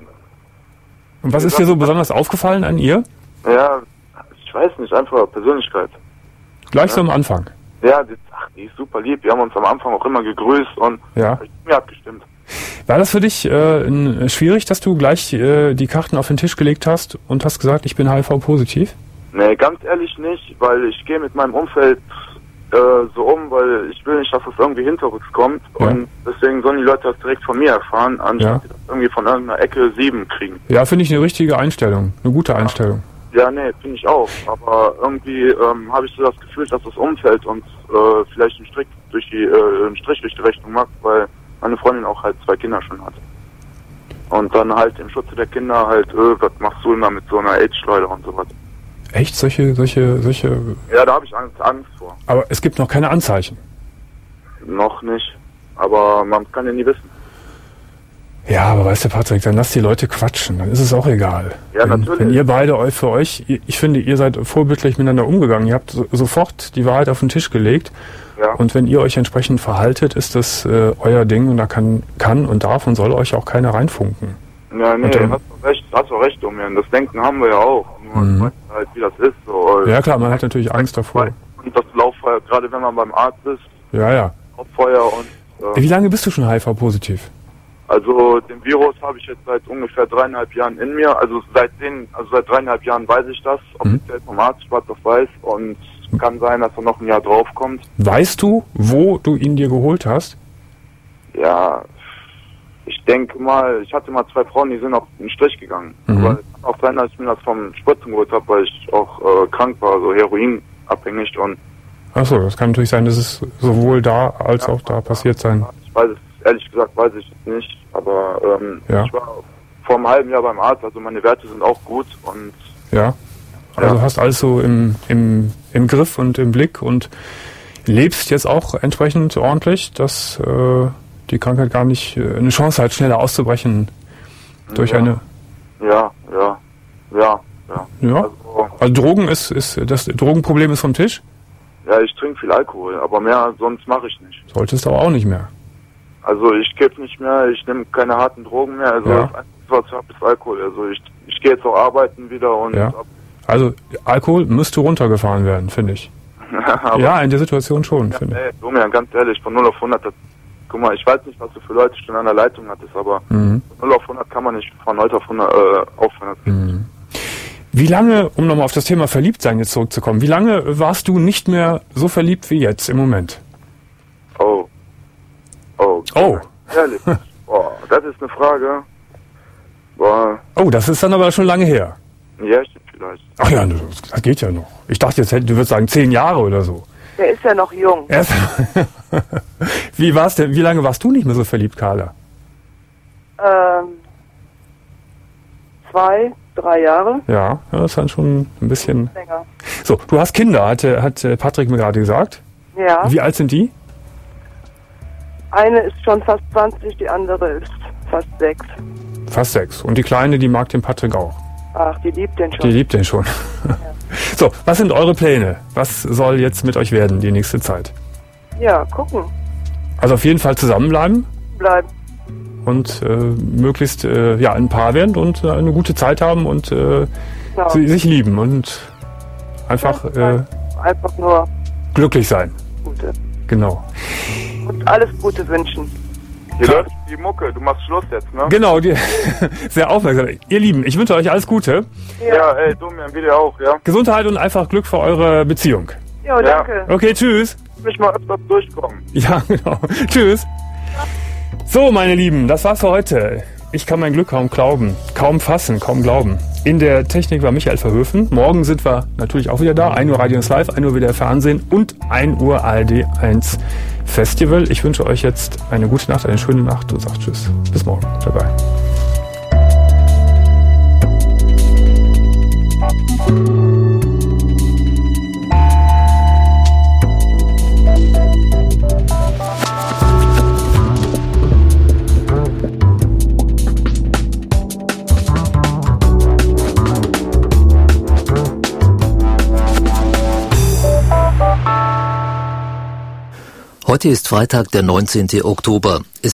Und was ist dir so besonders aufgefallen an ihr? Ja, ich weiß nicht, einfach Persönlichkeit. Gleich ja. so am Anfang? Ja, die, ach, die ist super lieb. Wir haben uns am Anfang auch immer gegrüßt und ja. mir hat gestimmt. War das für dich äh, n, schwierig, dass du gleich äh, die Karten auf den Tisch gelegt hast und hast gesagt, ich bin H I V-positiv? Nee, ganz ehrlich nicht, weil ich gehe mit meinem Umfeld äh, so um, weil ich will nicht, dass es irgendwie hinterrücks kommt ja. und deswegen sollen die Leute das direkt von mir erfahren, anstatt ja. die das irgendwie von irgendeiner Ecke sieben kriegen. Ja, finde ich eine richtige Einstellung, eine gute Einstellung. Ja, nee, finde ich auch. Aber irgendwie ähm, habe ich so das Gefühl, dass das Umfeld uns äh, vielleicht einen Strich durch die äh, einen Strich durch die Rechnung macht, weil meine Freundin auch halt zwei Kinder schon hat. Und dann halt im Schutze der Kinder halt, äh, was machst du immer mit so einer AIDS-Schleuder und sowas. Echt? Solche, solche, solche... Ja, da habe ich Angst, Angst vor. Aber es gibt noch keine Anzeichen? Noch nicht. Aber man kann ja nie wissen. Ja, aber weißt du, Patrick, dann lass die Leute quatschen, dann ist es auch egal. Ja, wenn, natürlich. Wenn ihr beide euch für euch, ich finde, ihr seid vorbildlich miteinander umgegangen, ihr habt so, sofort die Wahrheit auf den Tisch gelegt. Ja. Und wenn ihr euch entsprechend verhaltet, ist das äh, euer Ding und da kann, kann und darf und soll euch auch keiner reinfunken. Ja, nee, und, ähm, hast du recht, hast du recht, Domian. Das Denken haben wir ja auch. Man Mhm. weiß halt, wie das ist. So. Ja klar, man hat natürlich Angst davor. Und das Lauffeuer, gerade wenn man beim Arzt ist, Ja, ja. Lauffeuer und... Äh, Wie lange bist du schon H I V-positiv? Also den Virus habe ich jetzt seit ungefähr dreieinhalb Jahren in mir. Also seit den, also seit dreieinhalb Jahren weiß ich das, offiziell vom Arzt, schwarz auf weiß. Und kann sein, dass er noch ein Jahr drauf kommt. Weißt du, wo du ihn dir geholt hast? Ja, ich denke mal, ich hatte mal zwei Frauen, die sind auf den Strich gegangen. Mhm. Aber es kann auch sein, dass ich mir das vom Spritzen geholt habe, weil ich auch äh, krank war, so heroinabhängig. Und Achso, das kann natürlich sein, dass es sowohl da als ja, auch da passiert sein. Ich weiß es, ehrlich gesagt, weiß ich es nicht. Aber ähm, Ja. ich war vor einem halben Jahr beim Arzt, also meine Werte sind auch gut. Und Ja. Also Ja. hast alles so im, im, im Griff und im Blick und lebst jetzt auch entsprechend ordentlich, dass äh, die Krankheit gar nicht äh, eine Chance hat, schneller auszubrechen durch Ja. eine... ja, ja, ja, ja. Ja. Also, Also Drogen ist, ist das Drogenproblem ist vom Tisch? ja, ich trinke viel Alkohol, aber mehr sonst mache ich nicht. Solltest du aber auch nicht mehr. Also ich kipp nicht mehr, ich nehme keine harten Drogen mehr. Also Ja. das Einzige, was ich habe, ist Alkohol. Also ich, ich gehe jetzt auch arbeiten wieder und Ja. Also Alkohol müsste runtergefahren werden, finde ich. aber Ja, in der Situation schon, ja, finde ich. ey, Domian, ganz ehrlich, von null auf hundert, das, guck mal, ich weiß nicht, was du für Leute schon an der Leitung hattest, aber Mhm. von null auf hundert kann man nicht von heute auf hundert äh, aufhören. Das geht nicht. Wie lange, um nochmal auf das Thema Verliebtsein jetzt zurückzukommen, wie lange warst du nicht mehr so verliebt wie jetzt im Moment? Oh. Oh. Oh. Ehrlich. Boah, das ist eine Frage. Boah. Oh, das ist dann aber schon lange her. Ja, stimmt vielleicht. Ach ja, das geht ja noch. Ich dachte jetzt, du würdest sagen zehn Jahre oder so. Der ist ja noch jung. Erst wie war's denn? Wie lange warst du nicht mehr so verliebt, Carla? Ähm, zwei, drei Jahre. Ja, ja, das ist dann schon ein bisschen. Länger. So, du hast Kinder, hat, äh, hat äh, Patrick mir gerade gesagt. Ja. Wie alt sind die? Eine ist schon fast zwanzig, die andere ist fast sechs. Fast sechs. Und die Kleine, die mag den Patrick auch. Ach, die liebt den schon. Die liebt den schon. So, was sind eure Pläne? Was soll jetzt mit euch werden die nächste Zeit? Ja, gucken. Also auf jeden Fall zusammenbleiben Bleiben. und äh, möglichst äh, ja, ein Paar werden und äh, eine gute Zeit haben und äh, Genau. sie- sich lieben und einfach äh, Einfach nur glücklich sein. Gute. Genau. Und alles Gute wünschen. Hier läuft die Mucke, du machst Schluss jetzt, ne? Genau, die, sehr aufmerksam. Ihr Lieben, ich wünsche euch alles Gute. Ja, ey, Domian, wieder auch, ja? Gesundheit und einfach Glück für eure Beziehung. Ja, danke. Okay, tschüss. Mich mal öfters durchkommen. Ja, genau. Tschüss. So, meine Lieben, das war's für heute. Ich kann mein Glück kaum glauben, kaum fassen, kaum glauben. In der Technik war Michael Verhöfen. Morgen sind wir natürlich auch wieder da. ein Uhr Radio eins Live, ein Uhr wieder Fernsehen und ein Uhr A R D eins Festival. Ich wünsche euch jetzt eine gute Nacht, eine schöne Nacht und sagt Tschüss. Bis morgen. Bye bye. Heute ist Freitag, der neunzehnten Oktober. Es